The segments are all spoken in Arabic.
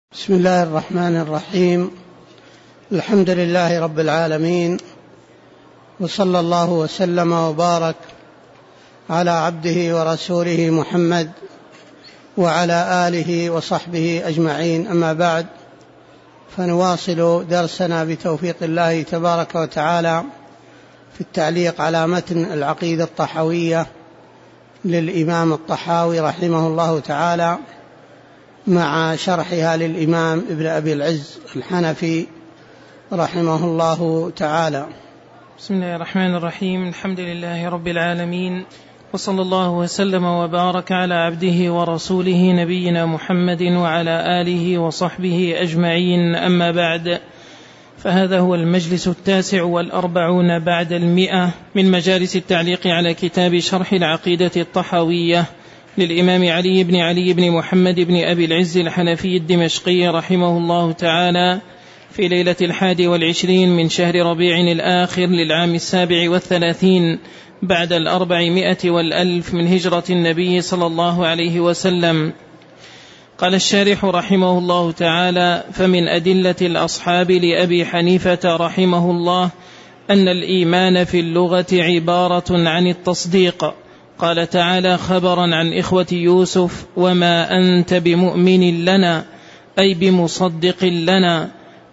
بسم الله الرحمن الرحيم. الحمد لله رب العالمين، وصلى الله وسلم وبارك على عبده ورسوله محمد وعلى آله وصحبه أجمعين. أما بعد، فنواصل درسنا بتوفيق الله تبارك وتعالى في التعليق على متن العقيدة الطحاوية للإمام الطحاوي رحمه الله تعالى، مع شرحها للإمام ابن أبي العز الحنفي رحمه الله تعالى. بسم الله الرحمن الرحيم. الحمد لله رب العالمين، وصلى الله وسلم وبارك على عبده ورسوله نبينا محمد وعلى آله وصحبه أجمعين. أما بعد، فهذا هو المجلس 49 بعد 100 من مجالس التعليق على كتاب شرح العقيدة الطحاوية للإمام علي بن محمد بن أبي العز الحنفي الدمشقي رحمه الله تعالى، في ليلة 21 من شهر ربيع الآخر للعام 37 بعد 400 والألف من هجرة النبي صلى الله عليه وسلم. قال الشارح رحمه الله تعالى: فمن أدلة الأصحاب لأبي حنيفة رحمه الله أن الإيمان في اللغة عبارة عن التصديق. قال تعالى خبرا عن إخوة يوسف: وما أنت بمؤمن لنا، أي بمصدق لنا.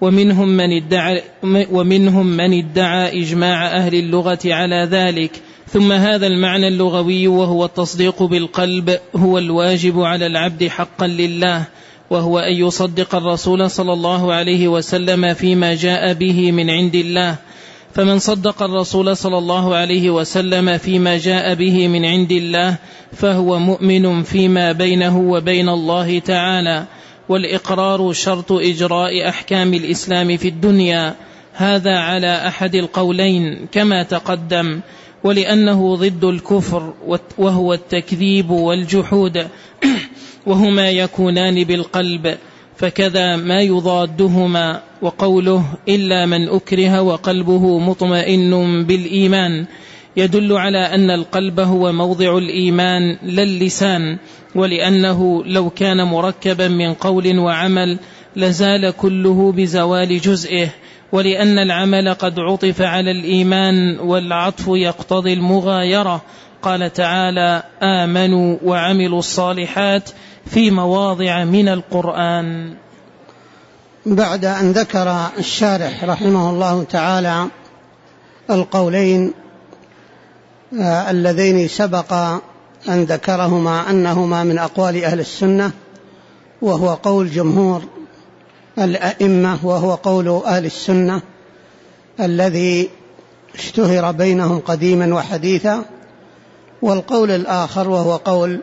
ومنهم من ادعى إجماع أهل اللغة على ذلك. ثم هذا المعنى اللغوي، وهو التصديق بالقلب، هو الواجب على العبد حقا لله، وهو أن يصدق الرسول صلى الله عليه وسلم فيما جاء به من عند الله. فمن صدق الرسول صلى الله عليه وسلم فيما جاء به من عند الله فهو مؤمن فيما بينه وبين الله تعالى. والإقرار شرط إجراء أحكام الإسلام في الدنيا، هذا على أحد القولين كما تقدم، ولأنه ضد الكفر وهو التكذيب والجحود، وهما يكونان بالقلب، فكذا ما يضادهما. وقوله إلا من أكره وقلبه مطمئن بالإيمان يدل على أن القلب هو موضع الإيمان لا اللسان، ولأنه لو كان مركبا من قول وعمل لزال كله بزوال جزئه، ولأن العمل قد عطف على الإيمان، والعطف يقتضي المغايرة. قال تعالى: آمنوا وعملوا الصالحات في مواضع من القرآن. بعد أن ذكر الشارح رحمه الله تعالى القولين اللذين سبق أن ذكرهما أنهما من أقوال أهل السنة، وهو قول جمهور الأئمة، وهو قول أهل السنة الذي اشتهر بينهم قديما وحديثا، والقول الآخر وهو قول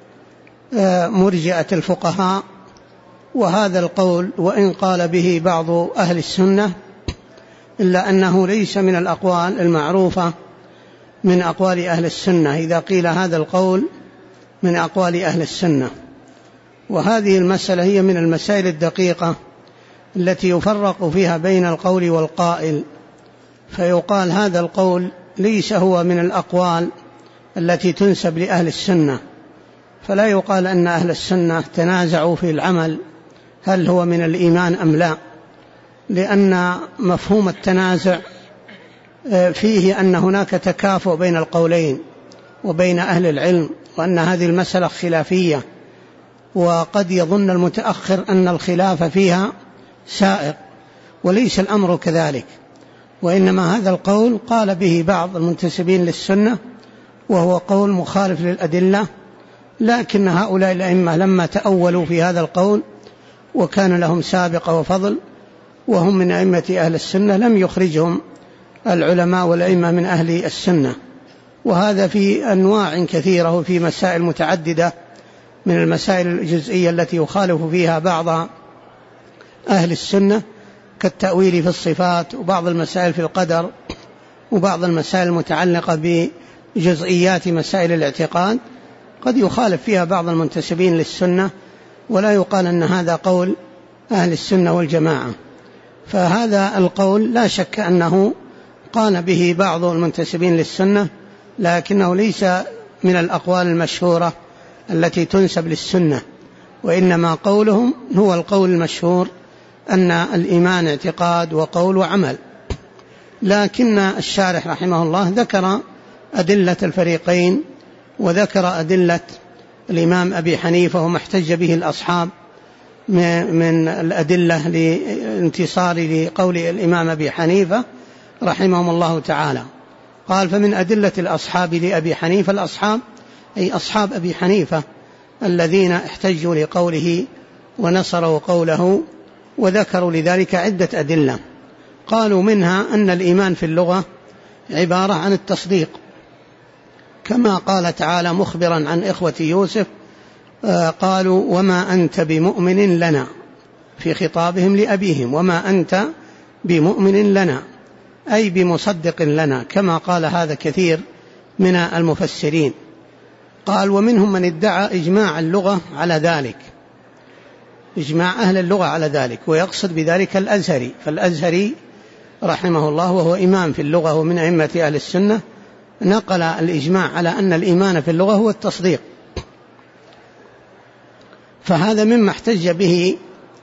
مرجئة الفقهاء. وهذا القول وإن قال به بعض أهل السنة، إلا أنه ليس من الأقوال المعروفة من أقوال أهل السنة إذا قيل هذا القول من أقوال أهل السنة. وهذه المسألة هي من المسائل الدقيقة التي يفرق فيها بين القول والقائل، فيقال هذا القول ليس هو من الأقوال التي تنسب لأهل السنة، فلا يقال أن أهل السنة تنازعوا في العمل هل هو من الإيمان أم لا، لأن مفهوم التنازع فيه أن هناك تكافؤ بين القولين وبين أهل العلم، وأن هذه المسألة خلافية، وقد يظن المتأخر أن الخلاف فيها سائغ، وليس الأمر كذلك، وإنما هذا القول قال به بعض المنتسبين للسنة، وهو قول مخالف للأدلة، لكن هؤلاء الأئمة لما تأولوا في هذا القول وكان لهم سابقة وفضل وهم من أئمة أهل السنة لم يخرجهم العلماء والأئمة من أهل السنة. وهذا في أنواع كثيرة وفي مسائل متعددة من المسائل الجزئية التي يخالف فيها بعض أهل السنة، كالتأويل في الصفات، وبعض المسائل في القدر، وبعض المسائل المتعلقة بجزئيات مسائل الاعتقاد قد يخالف فيها بعض المنتسبين للسنة، ولا يقال أن هذا قول أهل السنة والجماعة. فهذا القول لا شك أنه قال به بعض المنتسبين للسنة، لكنه ليس من الأقوال المشهورة التي تنسب للسنة، وإنما قولهم هو القول المشهور أن الإيمان اعتقاد وقول وعمل. لكن الشارح رحمه الله ذكر أدلة الفريقين، وذكر أدلة الإمام أبي حنيفة وما احتج به الأصحاب من الأدلة لانتصار لقول الإمام أبي حنيفة رحمهم الله تعالى. قال: فمن أدلة الأصحاب لأبي حنيفة، الأصحاب أي أصحاب أبي حنيفة الذين احتجوا لقوله ونصروا قوله، وذكروا لذلك عدة أدلة. قالوا: منها أن الإيمان في اللغة عبارة عن التصديق، كما قال تعالى مخبرا عن إخوة يوسف: قالوا: وما أنت بمؤمن لنا، في خطابهم لأبيهم: وما أنت بمؤمن لنا، أي بمصدق لنا، كما قال هذا كثير من المفسرين. قال: ومنهم من ادعى إجماع اللغة على ذلك، إجماع أهل اللغة على ذلك، ويقصد بذلك الأزهري. فالأزهري رحمه الله وهو إمام في اللغة ومن أئمة أهل السنة نقل الإجماع على أن الإيمان في اللغة هو التصديق. فهذا مما احتج به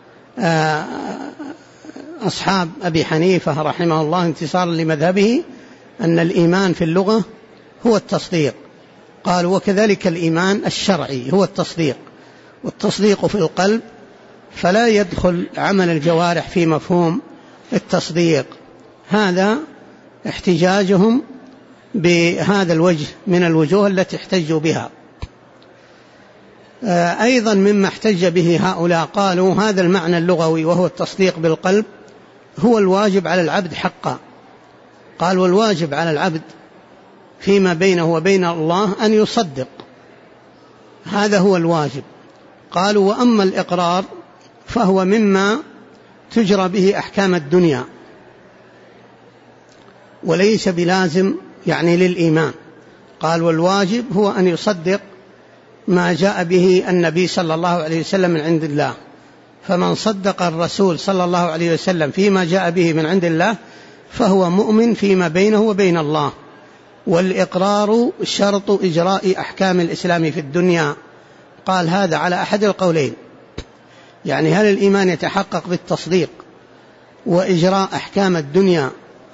أصحاب أبي حنيفة رحمه الله انتصارا لمذهبه، أن الإيمان في اللغة هو التصديق. قال: وكذلك الإيمان الشرعي هو التصديق، والتصديق في القلب، فلا يدخل عمل الجوارح في مفهوم التصديق. هذا احتجاجهم بهذا الوجه من الوجوه التي احتجوا بها. أيضا مما احتج به هؤلاء، قالوا: هذا المعنى اللغوي وهو التصديق بالقلب هو الواجب على العبد حقا. قال: والواجب على العبد فيما بينه وبين الله أن يصدق، هذا هو الواجب. قالوا: وأما الإقرار فهو مما تجرى به أحكام الدنيا، وليس بلازم يعني للإيمان. قال: والواجب هو أن يصدق ما جاء به النبي صلى الله عليه وسلم من عند الله، فمن صدق الرسول صلى الله عليه وسلم فيما جاء به من عند الله فهو مؤمن فيما بينه وبين الله. والإقرار شرط إجراء أحكام الإسلام في الدنيا. قال: هذا على أحد القولين، يعني هل الإيمان يتحقق بالتصديق وإجراء أحكام الدنيا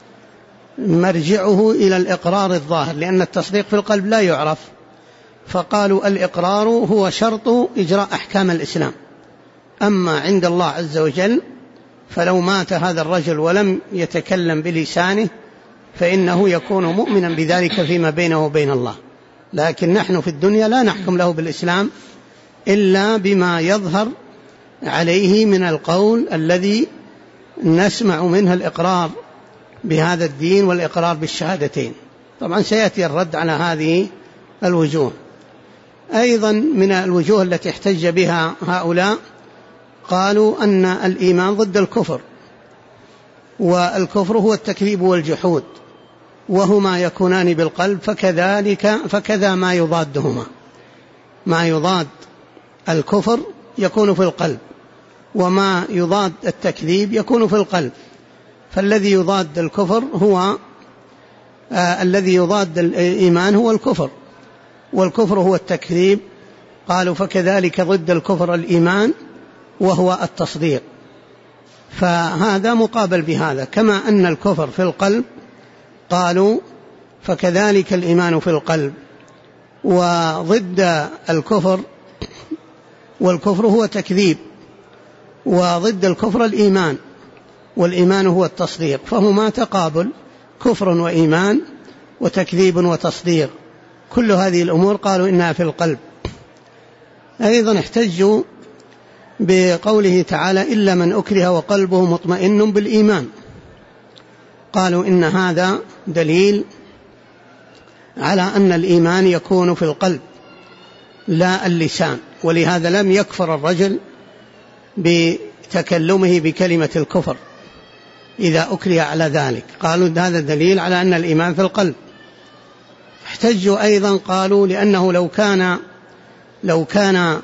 مرجعه إلى الإقرار الظاهر، لأن التصديق في القلب لا يعرف. فقالوا: الإقرار هو شرط إجراء أحكام الإسلام، أما عند الله عز وجل فلو مات هذا الرجل ولم يتكلم بلسانه فإنه يكون مؤمنا بذلك فيما بينه وبين الله. لكن نحن في الدنيا لا نحكم له بالإسلام إلا بما يظهر عليه من القول الذي نسمع منه الإقرار بهذا الدين والإقرار بالشهادتين. طبعا سيأتي الرد على هذه الوجوه. أيضا من الوجوه التي احتج بها هؤلاء، قالوا أن الإيمان ضد الكفر، والكفر هو التكذيب والجحود، وهما يكونان بالقلب، فكذا ما يضادهما، ما يضاد الكفر يكون في القلب، وما يضاد التكذيب يكون في القلب. فالذي يضاد الكفر هو الذي يضاد الإيمان هو الكفر، والكفر هو التكذيب. قالوا: فكذلك ضد الكفر الإيمان وهو التصديق. فهذا مقابل بهذا، كما أن الكفر في القلب قالوا فكذلك الإيمان في القلب، وضد الكفر، والكفر هو تكذيب، وضد الكفر الإيمان، والإيمان هو التصديق، فهما تقابل، كفر وإيمان وتكذيب وتصديق. كل هذه الأمور قالوا إنها في القلب. أيضا احتجوا بقوله تعالى: إلا من أكره وقلبه مطمئن بالإيمان. قالوا إن هذا دليل على أن الإيمان يكون في القلب لا اللسان، ولهذا لم يكفر الرجل بتكلمه بكلمة الكفر إذا أكره على ذلك. قالوا هذا دليل على أن الإيمان في القلب. احتجوا أيضا، قالوا لأنه لو كان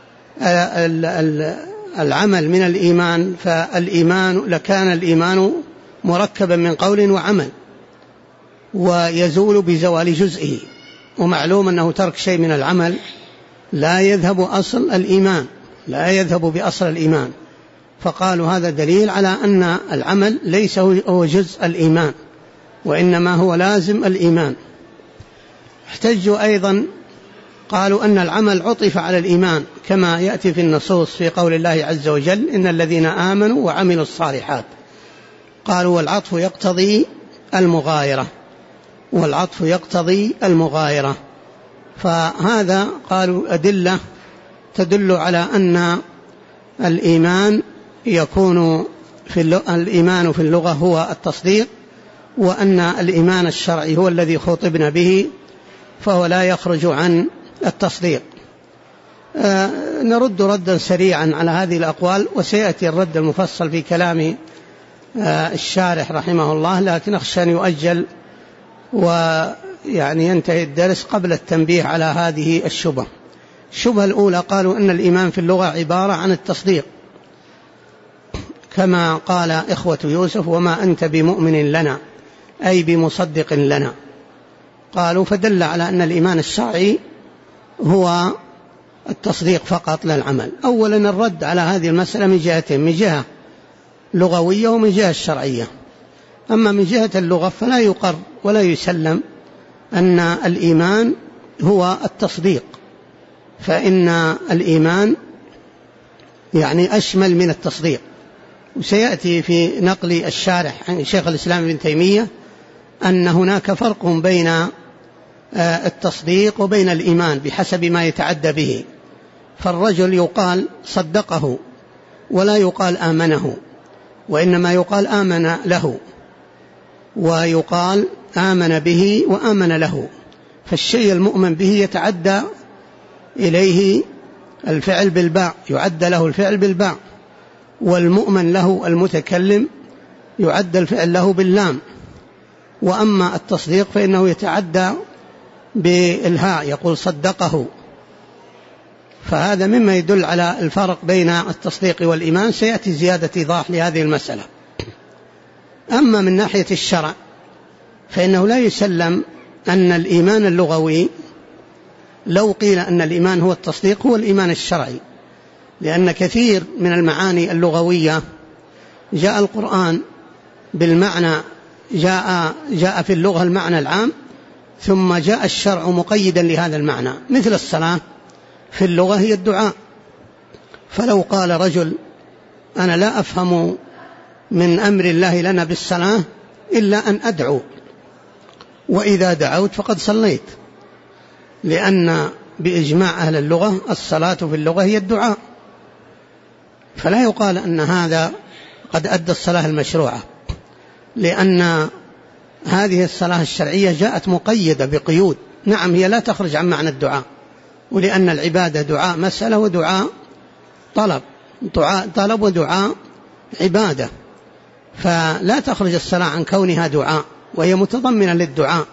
العمل من الإيمان لكان الإيمان مركبا من قول وعمل، ويزول بزوال جزئه، ومعلوم أنه ترك شيء من العمل لا يذهب أصل الإيمان، لا يذهب بأصل الإيمان، فقالوا هذا دليل على أن العمل ليس هو جزء الإيمان، وإنما هو لازم الإيمان. احتجوا أيضا قالوا أن العمل عطف على الإيمان كما يأتي في النصوص في قول الله عز وجل إن الذين آمنوا وعملوا الصالحات. قالوا والعطف يقتضي المغايرة، والعطف يقتضي المغايرة. فهذا قالوا أدلة تدل على أن الإيمان يكون الإيمان في اللغة هو التصديق، وأن الإيمان الشرعي هو الذي خطبنا به، فهو لا يخرج عن التصديق. نرد ردا سريعا على هذه الأقوال، وسيأتي الرد المفصل في كلام الشارح رحمه الله، لكن أخشى أن يؤجل ويعني ينتهي الدرس قبل التنبيه على هذه الشبهة. الشبهة الأولى قالوا أن الإيمان في اللغة عبارة عن التصديق، كما قال إخوة يوسف وما أنت بمؤمن لنا أي بمصدق لنا. قالوا فدل على أن الإيمان الشرعي هو التصديق فقط لا العمل. أولا الرد على هذه المسألة من جهتين، من جهة لغوية ومن جهة الشرعية. أما من جهة اللغة فلا يقر ولا يسلم أن الإيمان هو التصديق، فإن الإيمان يعني أشمل من التصديق. وسيأتي في نقل الشارح عن شيخ الإسلام ابن تيمية أن هناك فرق بين التصديق وبين الإيمان بحسب ما يتعدى به. فالرجل يقال صدقه ولا يقال آمنه، وإنما يقال آمن له، ويقال آمن به وآمن له. فالشيء المؤمن به يتعدى إليه الفعل بالباء، يعد له الفعل بالباء، والمؤمن له المتكلم يعد الفعل له باللام. وأما التصديق فإنه يتعدى بالهاء، يقول صدقه. فهذا مما يدل على الفرق بين التصديق والإيمان. سيأتي زيادة إيضاح لهذه المسألة. أما من ناحية الشرع فإنه لا يسلم أن الإيمان اللغوي، لو قيل أن الإيمان هو التصديق، هو الإيمان الشرعي، لأن كثير من المعاني اللغوية جاء القرآن بالمعنى، جاء في اللغة المعنى العام، ثم جاء الشرع مقيدا لهذا المعنى. مثل الصلاة في اللغة هي الدعاء، فلو قال رجل أنا لا أفهم من أمر الله لنا بالصلاة إلا أن أدعو، وإذا دعوت فقد صليت، لأن بإجماع أهل اللغة الصلاة في اللغة هي الدعاء، فلا يقال أن هذا قد أدى الصلاة المشروعة، لأن هذه الصلاة الشرعية جاءت مقيدة بقيود. نعم هي لا تخرج عن معنى الدعاء، ولأن العبادة دعاء مسألة ودعاء طلب، دعاء طلب ودعاء عبادة، فلا تخرج الصلاة عن كونها دعاء، وهي متضمنة للدعاء.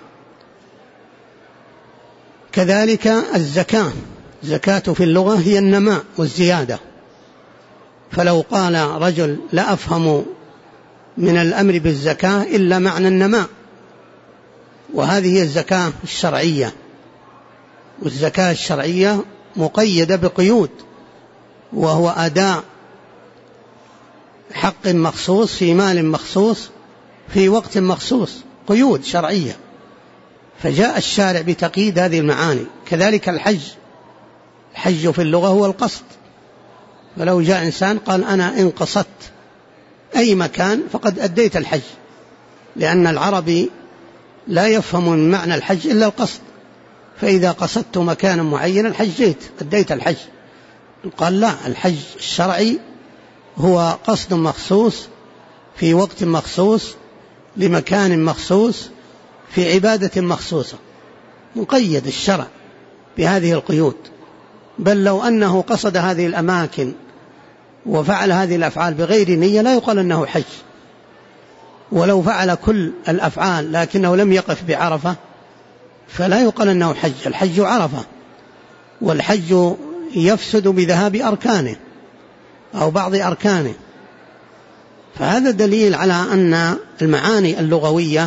كذلك الزكاة، زكاة في اللغة هي النماء والزيادة، فلو قال رجل لا أفهم من الأمر بالزكاة إلا معنى النماء، وهذه هي الزكاة الشرعية، والزكاة الشرعية مقيدة بقيود، وهو أداء حق مخصوص في مال مخصوص في وقت مخصوص، قيود شرعية، فجاء الشارع بتقييد هذه المعاني. كذلك الحج في اللغة هو القصد، فلو جاء إنسان قال أنا إن قصدت أي مكان فقد أديت الحج، لأن العربي لا يفهم من معنى الحج إلا القصد، فإذا قصدت مكانا معينا حجيت أديت الحج. قال لا، الحج الشرعي هو قصد مخصوص في وقت مخصوص لمكان مخصوص في عبادة مخصوصة، مقيد الشرع بهذه القيود. بل لو أنه قصد هذه الأماكن وفعل هذه الأفعال بغير نية لا يقال أنه حج، ولو فعل كل الأفعال لكنه لم يقف بعرفة فلا يقال أنه حج. الحج عرفة، والحج يفسد بذهاب أركانه أو بعض أركانه. فهذا دليل على أن المعاني اللغوية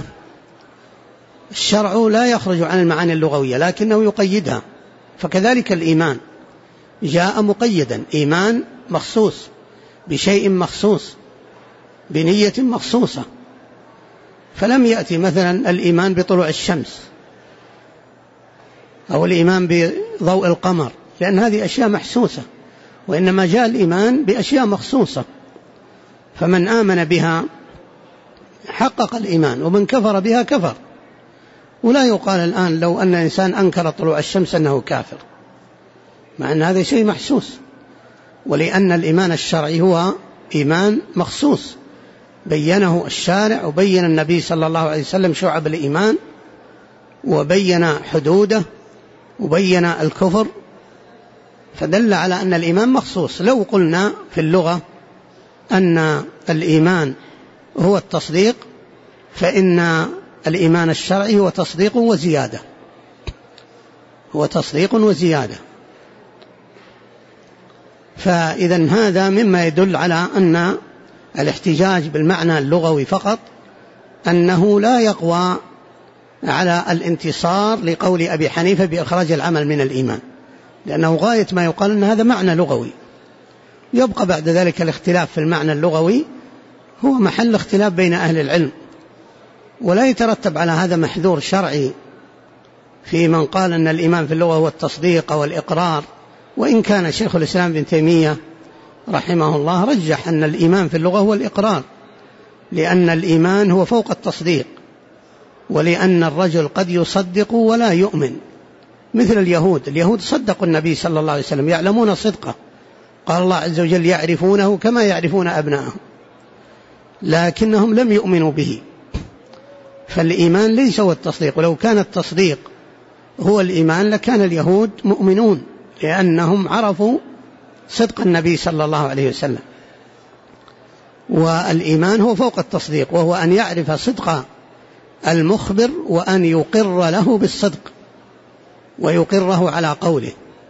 الشرع لا يخرج عن المعاني اللغوية لكنه يقيدها. فكذلك الإيمان جاء مقيدا، إيمان مخصوص بشيء مخصوص بنية مخصوصة. فلم يأتي مثلا الإيمان بطلوع الشمس أو الإيمان بضوء القمر، لأن هذه أشياء محسوسة، وإنما جاء الإيمان بأشياء مخصوصة. فمن آمن بها حقق الإيمان، ومن كفر بها كفر. ولا يقال الآن لو أن إنسان أنكر طلوع الشمس أنه كافر، مع أن هذا شيء محسوس. ولأن الإيمان الشرعي هو إيمان مخصوص بينه الشارع، وبين النبي صلى الله عليه وسلم شعب الإيمان، وبين حدوده، وبين الكفر، فدل على أن الإيمان مخصوص. لو قلنا في اللغة أن الإيمان هو التصديق، فإن الإيمان الشرعي هو تصديق وزيادة، هو تصديق وزيادة. فإذا هذا مما يدل على أن الاحتجاج بالمعنى اللغوي فقط أنه لا يقوى على الانتصار لقول أبي حنيفة بإخراج العمل من الإيمان، لأنه غاية ما يقال أن هذا معنى لغوي. يبقى بعد ذلك الاختلاف في المعنى اللغوي هو محل اختلاف بين أهل العلم، ولا يترتب على هذا محذور شرعي في من قال أن الإيمان في اللغة هو التصديق والإقرار. وإن كان شيخ الإسلام ابن تيمية رحمه الله رجح أن الإيمان في اللغة هو الإقرار، لأن الإيمان هو فوق التصديق، ولأن الرجل قد يصدق ولا يؤمن، مثل اليهود صدقوا النبي صلى الله عليه وسلم، يعلمون صدقه، قال الله عز وجل يعرفونه كما يعرفون أبناءهم، لكنهم لم يؤمنوا به. فالإيمان ليس هو التصديق، ولو كان التصديق هو الإيمان لكان اليهود مؤمنون، لأنهم عرفوا صدق النبي صلى الله عليه وسلم. والإيمان هو فوق التصديق، وهو أن يعرف صدق المخبر وأن يقر له بالصدق ويقره على قوله.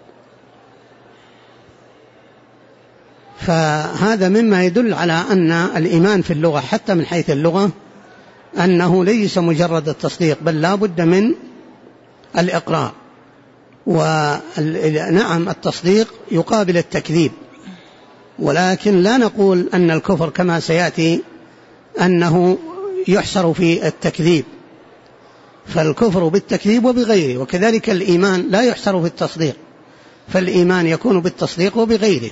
فهذا مما يدل على أن الإيمان في اللغة حتى من حيث اللغة أنه ليس مجرد التصديق، بل لا بد من الإقرار. ونعم التصديق يقابل التكذيب، ولكن لا نقول أن الكفر كما سيأتي أنه يحصر في التكذيب، فالكفر بالتكذيب وبغيره، وكذلك الإيمان لا يحصر في التصديق، فالإيمان يكون بالتصديق وبغيره.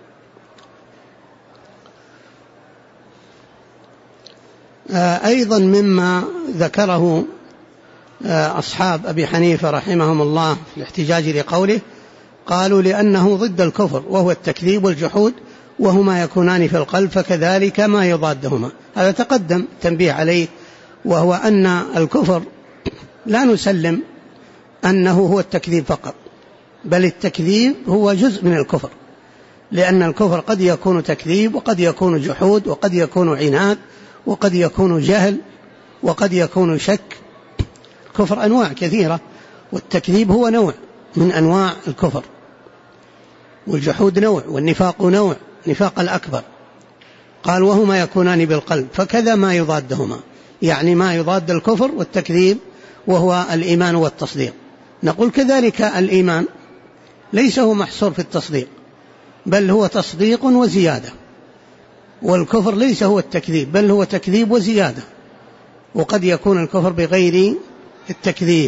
أيضا مما ذكره أصحاب أبي حنيفة رحمهم الله في الاحتجاج لقوله، قالوا لأنه ضد الكفر وهو التكذيب والجحود، وهما يكونان في القلب فكذلك ما يضادهما. هذا تقدم تنبيه عليه، وهو أن الكفر لا نسلم أنه هو التكذيب فقط، بل التكذيب هو جزء من الكفر، لأن الكفر قد يكون تكذيب، وقد يكون جحود، وقد يكون عناد، وقد يكون جهل، وقد يكون شك. الكفر أنواع كثيرة، والتكذيب هو نوع من أنواع الكفر، والجحود نوع، والنفاق نوع، نفاق الأكبر. قال وهما يكونان بالقلب فكذا ما يضادهما، يعني ما يضاد الكفر والتكذيب وهو الإيمان والتصديق. نقول كذلك الإيمان ليس هو محصور في التصديق، بل هو تصديق وزيادة، والكفر ليس هو التكذيب، بل هو تكذيب وزيادة، وقد يكون الكفر بغير التكذيب.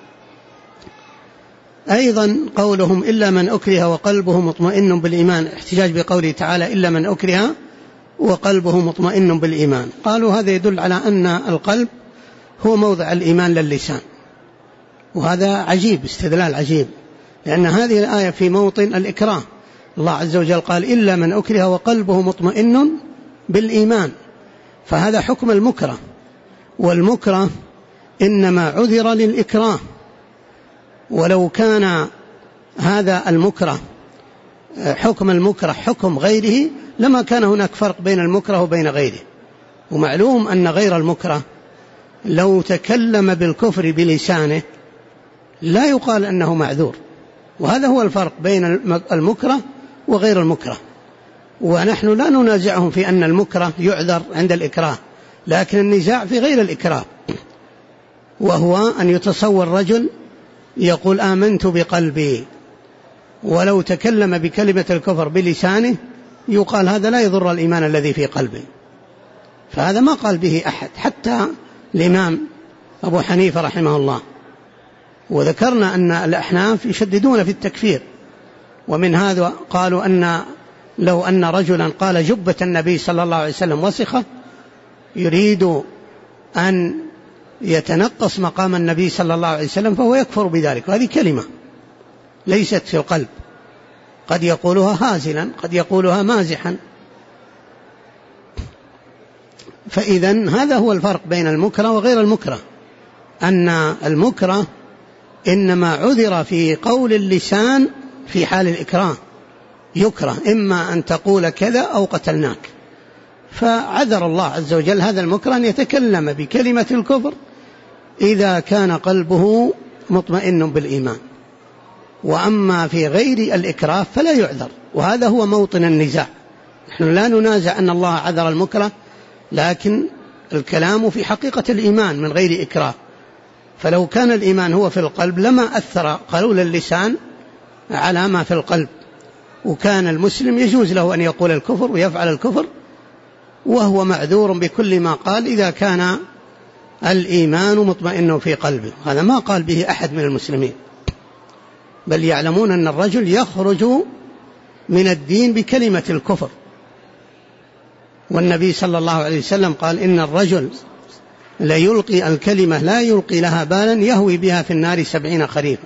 أيضا قولهم إلا من أكره وقلبه مطمئن بالإيمان، احتجاج بقوله تعالى إلا من أكره وقلبه مطمئن بالإيمان. قالوا هذا يدل على أن القلب هو موضع الإيمان للسان، وهذا عجيب، استدلال عجيب، لأن هذه الآية في موطن الإكراه. الله عز وجل قال إلا من أكره وقلبه مطمئن بالإيمان، فهذا حكم المكره، والمكره إنما عذر للإكراه، ولو كان هذا المكره حكم المكره حكم غيره لما كان هناك فرق بين المكره وبين غيره. ومعلوم أن غير المكره لو تكلم بالكفر بلسانه لا يقال أنه معذور، وهذا هو الفرق بين المكره وغير المكره. ونحن لا ننازعهم في أن المكره يعذر عند الإكراه، لكن النزاع في غير الإكراه، وهو أن يتصور رجل يقول آمنت بقلبي ولو تكلم بكلمة الكفر بلسانه يقال هذا لا يضر الإيمان الذي في قلبه، فهذا ما قال به أحد حتى الإمام أبو حنيفة رحمه الله. وذكرنا أن الأحناف يشددون في التكفير، ومن هذا قالوا أن لو أن رجلا قال جبة النبي صلى الله عليه وسلم وسخة يريد أن يتنقص مقام النبي صلى الله عليه وسلم فهو يكفر بذلك، وهذه كلمة ليست في القلب، قد يقولها هازلا قد يقولها مازحا. فإذن هذا هو الفرق بين المكره وغير المكره، أن المكره إنما عذر في قول اللسان في حال الإكراه، يكره إما أن تقول كذا أو قتلناك، فعذر الله عز وجل هذا المكره أن يتكلم بكلمة الكفر إذا كان قلبه مطمئن بالإيمان. وأما في غير الإكراه فلا يعذر، وهذا هو موطن النزاع. نحن لا ننازع أن الله عذر المكره، لكن الكلام في حقيقة الإيمان من غير إكراه. فلو كان الإيمان هو في القلب لما أثر قول اللسان على ما في القلب، وكان المسلم يجوز له أن يقول الكفر ويفعل الكفر وهو معذور بكل ما قال إذا كان الإيمان مطمئن في قلبه. هذا ما قال به أحد من المسلمين، بل يعلمون أن الرجل يخرج من الدين بكلمة الكفر. والنبي صلى الله عليه وسلم قال إن الرجل لا يلقي الكلمة لا يلقي لها بالا يهوي بها في النار 70 خريفا.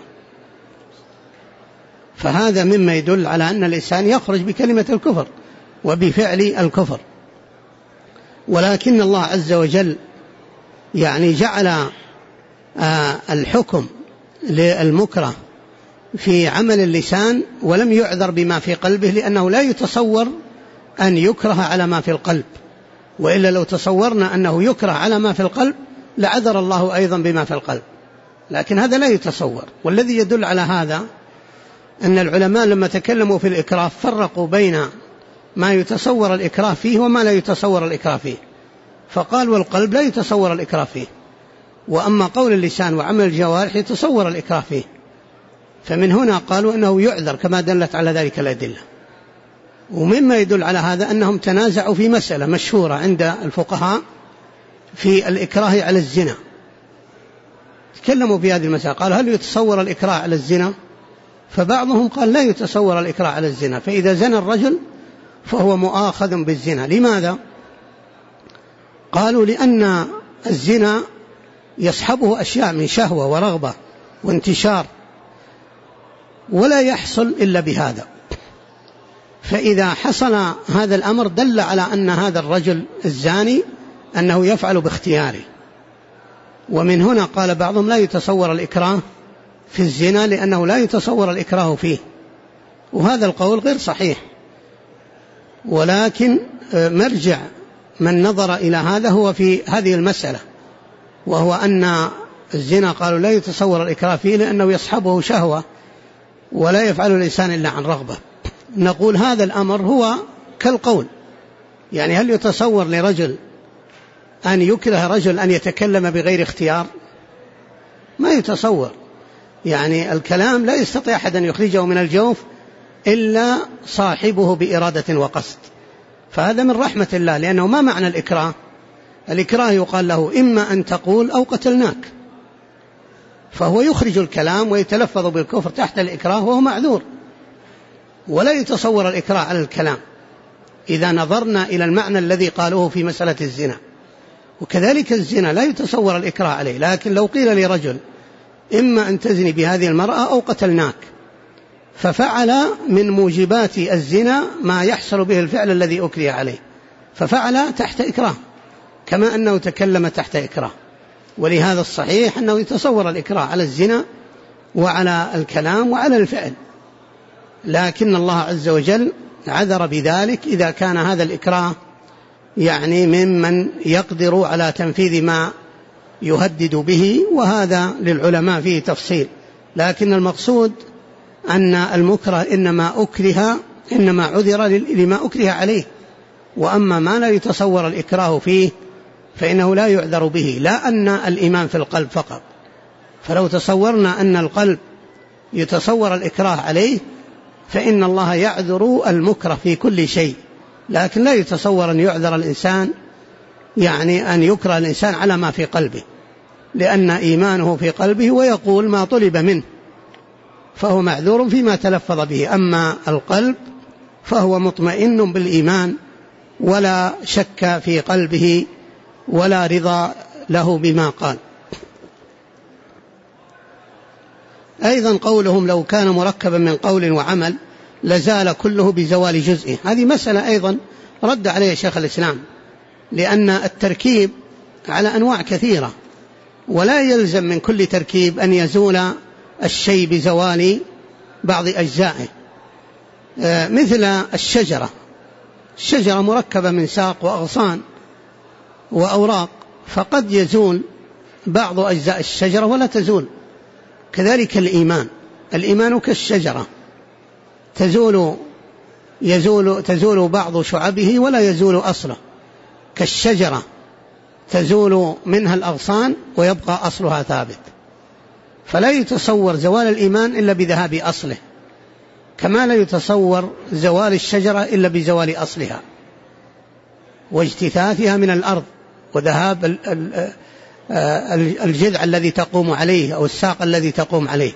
فهذا مما يدل على أن الإنسان يخرج بكلمة الكفر وبفعل الكفر. ولكن الله عز وجل يعني جعل الحكم للمكره في عمل اللسان ولم يعذر بما في قلبه، لأنه لا يتصور أن يكره على ما في القلب، وإلا لو تصورنا أنه يكره على ما في القلب لعذر الله أيضا بما في القلب، لكن هذا لا يتصور. والذي يدل على هذا أن العلماء لما تكلموا في الإكراه فرقوا بين ما يتصور الإكراه فيه وما لا يتصور الإكراه فيه، فقال والقلب لا يتصور الإكراه فيه، وأما قول اللسان وعمل الجوارح يتصور الإكراه فيه. فمن هنا قالوا أنه يعذر كما دلت على ذلك الأدلة. ومما يدل على هذا أنهم تنازعوا في مسألة مشهورة عند الفقهاء في الإكراه على الزنا، تكلموا في هذه المسألة، قالوا هل يتصور الإكراه على الزنا؟ فبعضهم قال لا يتصور الإكراه على الزنا، فإذا زنى الرجل فهو مؤاخذ بالزنا. لماذا؟ قالوا لأن الزنا يصحبه أشياء من شهوة ورغبة وانتشار، ولا يحصل إلا بهذا. فإذا حصل هذا الأمر دل على أن هذا الرجل الزاني أنه يفعل باختياره. ومن هنا قال بعضهم لا يتصور الإكراه في الزنا لأنه لا يتصور الإكراه فيه، وهذا القول غير صحيح. ولكن مرجع من نظر إلى هذا هو في هذه المسألة، وهو أن الزنا قالوا لا يتصور الإكراه فيه لأنه يصحبه شهوة ولا يفعل الإنسان إلا عن رغبة. نقول هذا الأمر هو كالقول، يعني هل يتصور لرجل أن يكره رجل أن يتكلم بغير اختيار؟ ما يتصور، يعني الكلام لا يستطيع أحد أن يخرجه من الجوف إلا صاحبه بإرادة وقصد. فهذا من رحمة الله، لأنه ما معنى الإكراه؟ الإكراه يقال له إما أن تقول أو قتلناك، فهو يخرج الكلام ويتلفظ بالكفر تحت الإكراه وهو معذور، ولا يتصور الإكراه على الكلام إذا نظرنا إلى المعنى الذي قالوه في مسألة الزنا. وكذلك الزنا لا يتصور الإكراه عليه، لكن لو قيل لرجل إما أن تزني بهذه المرأة أو قتلناك، ففعل من موجبات الزنا ما يحصل به الفعل الذي أكره عليه، ففعل تحت إكراه كما أنه تكلم تحت إكراه. ولهذا الصحيح أنه يتصور الإكراه على الزنا وعلى الكلام وعلى الفعل، لكن الله عز وجل عذر بذلك إذا كان هذا الإكراه يعني ممن يقدر على تنفيذ ما يهدد به، وهذا للعلماء فيه تفصيل. لكن المقصود أن المكره إنما عذر لما أكره عليه، وأما ما لا يتصور الإكراه فيه فإنه لا يعذر به، لا أن الإيمان في القلب فقط. فلو تصورنا أن القلب يتصور الإكراه عليه فإن الله يعذر المكره في كل شيء، لكن لا يتصور أن يعذر الإنسان، يعني أن يكره الإنسان على ما في قلبه، لأن إيمانه في قلبه ويقول ما طلب منه، فهو معذور فيما تلفظ به. أما القلب فهو مطمئن بالإيمان ولا شك في قلبه ولا رضا له بما قال. أيضا قولهم لو كان مركبا من قول وعمل لزال كله بزوال جزئه، هذه مسألة أيضا رد عليه شيخ الإسلام، لأن التركيب على أنواع كثيرة، ولا يلزم من كل تركيب أن يزول الشيء بزوال بعض أجزائه. مثل الشجرة مركبة من ساق وأغصان وأوراق، فقد يزول بعض أجزاء الشجرة ولا تزول. كذلك الإيمان كالشجرة تزول بعض شعبه ولا يزول أصله، كالشجرة تزول منها الأغصان ويبقى أصلها ثابت، فلا يتصور زوال الإيمان إلا بذهاب أصله، كما لا يتصور زوال الشجرة إلا بزوال أصلها واجتثاثها من الأرض وذهاب الجذع الذي تقوم عليه أو الساق الذي تقوم عليه.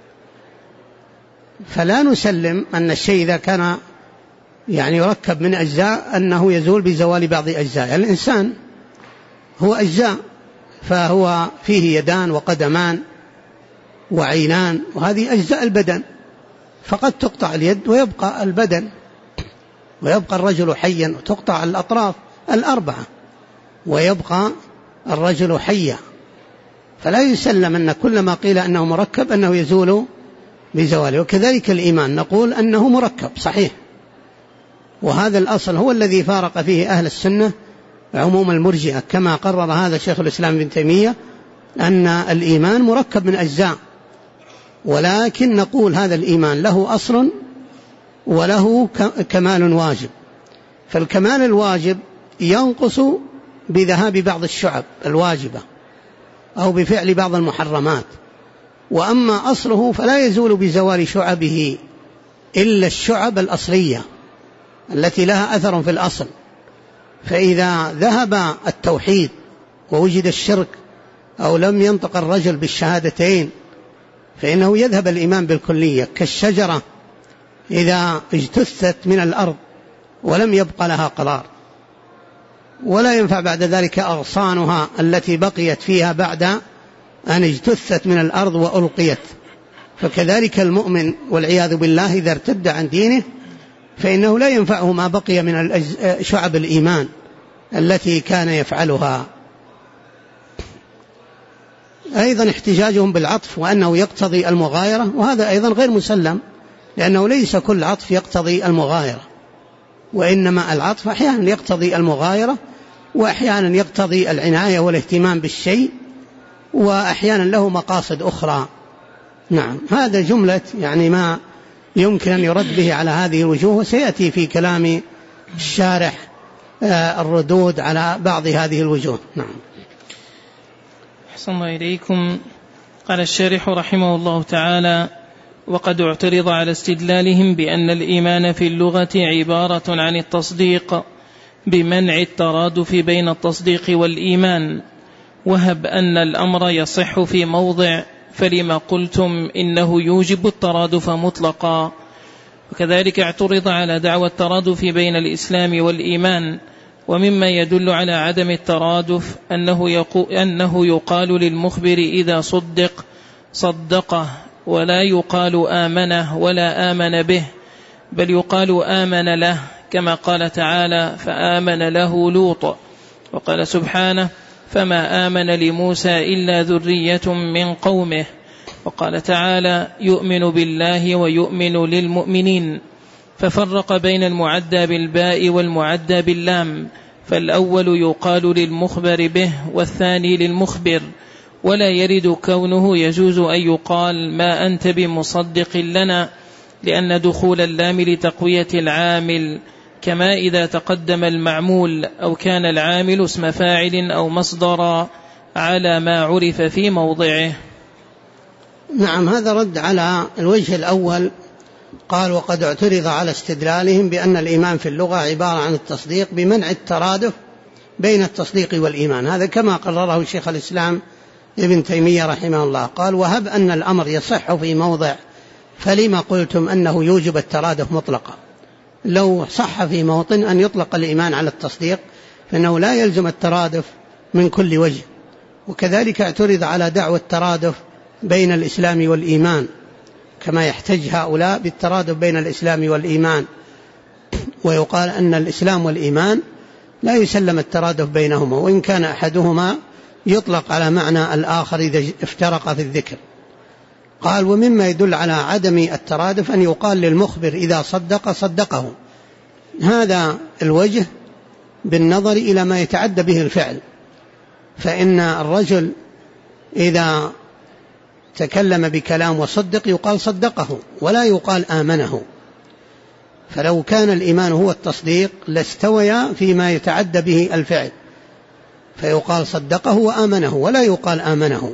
فلا نسلم أن الشيء إذا كان يعني يركب من أجزاء أنه يزول بزوال بعض أجزاء. الإنسان هو أجزاء، فهو فيه يدان وقدمان وعينان، وهذه أجزاء البدن، فقد تقطع اليد ويبقى البدن ويبقى الرجل حيا، وتقطع الأطراف الأربعة ويبقى الرجل حيا. فلا يسلم أن كل ما قيل أنه مركب أنه يزول بزواله. وكذلك الإيمان نقول أنه مركب صحيح، وهذا الأصل هو الذي فارق فيه أهل السنة عموم المرجئة، كما قرر هذا شيخ الإسلام ابن تيمية أن الإيمان مركب من أجزاء، ولكن نقول هذا الإيمان له أصل وله كمال واجب، فالكمال الواجب ينقص بذهاب بعض الشعب الواجبة أو بفعل بعض المحرمات، وأما أصله فلا يزول بزوال شعبه إلا الشعب الأصلية التي لها أثر في الأصل. فإذا ذهب التوحيد ووجد الشرك أو لم ينطق الرجل بالشهادتين فإنه يذهب الإيمان بالكلية، كالشجرة إذا اجتثت من الأرض ولم يبقى لها قرار، ولا ينفع بعد ذلك أغصانها التي بقيت فيها بعد أن اجتثت من الأرض وألقيت. فكذلك المؤمن والعياذ بالله إذا ارتد عن دينه فإنه لا ينفعه ما بقي من شعب الإيمان التي كان يفعلها. أيضا احتجاجهم بالعطف وأنه يقتضي المغايرة، وهذا أيضا غير مسلم، لأنه ليس كل عطف يقتضي المغايرة، وإنما العطف أحيانا يقتضي المغايرة، وأحيانا يقتضي العناية والاهتمام بالشيء، وأحيانا له مقاصد أخرى. نعم، هذا جملة يعني ما يمكن أن يرد به على هذه الوجوه، وسيأتي في كلام الشارح الردود على بعض هذه الوجوه. نعم. أحسن الله إليكم. قال الشارح رحمه الله تعالى: وقد اعترض على استدلالهم بأن الإيمان في اللغة عبارة عن التصديق بمنع الترادف بين التصديق والإيمان، وهب أن الأمر يصح في موضع فلما قلتم إنه يوجب الترادف مطلقا. وكذلك اعترض على دعوى الترادف بين الإسلام والإيمان، ومما يدل على عدم الترادف أنه يقال للمخبر إذا صدقه، ولا يقال آمنه ولا آمن به، بل يقال آمن له، كما قال تعالى: فآمن له لوط. وقال سبحانه: فما آمن لموسى إلا ذرية من قومه. وقال تعالى: يؤمن بالله ويؤمن للمؤمنين. ففرق بين المعدى بالباء والمعدى باللام، فالأول يقال للمخبر به والثاني للمخبر، ولا يرد كونه يجوز أن يقال ما أنت بمصدق لنا، لأن دخول اللام لتقوية العامل، كما إذا تقدم المعمول أو كان العامل اسم فاعل أو مصدرا على ما عرف في موضعه. نعم، هذا رد على الوجه الأول قال وقد اعترض على استدلالهم بأن الإيمان في اللغة عبارة عن التصديق بمنع الترادف بين التصديق والإيمان، هذا كما قرره شيخ الإسلام ابن تيمية رحمه الله. قال وهب أن الأمر يصح في موضع فلما قلتم أنه يوجب الترادف مطلقا؟ لو صح في موطن أن يطلق الإيمان على التصديق فإنه لا يلزم الترادف من كل وجه. وكذلك اعترض على دعوى الترادف بين الإسلام والإيمان كما يحتج هؤلاء بالترادف بين الإسلام والإيمان، ويقال أن الإسلام والإيمان لا يسلم الترادف بينهما، وإن كان أحدهما يطلق على معنى الآخر إذا افترق في الذكر. قال ومما يدل على عدم الترادف أن يقال للمخبر إذا صدق صدقه، هذا الوجه بالنظر إلى ما يتعدى به الفعل، فإن الرجل إذا تكلم بكلام وصدق يقال صدقه ولا يقال آمنه، فلو كان الإيمان هو التصديق لاستويا فيما يتعدى به الفعل، فيقال صدقه وآمنه ولا يقال آمنه،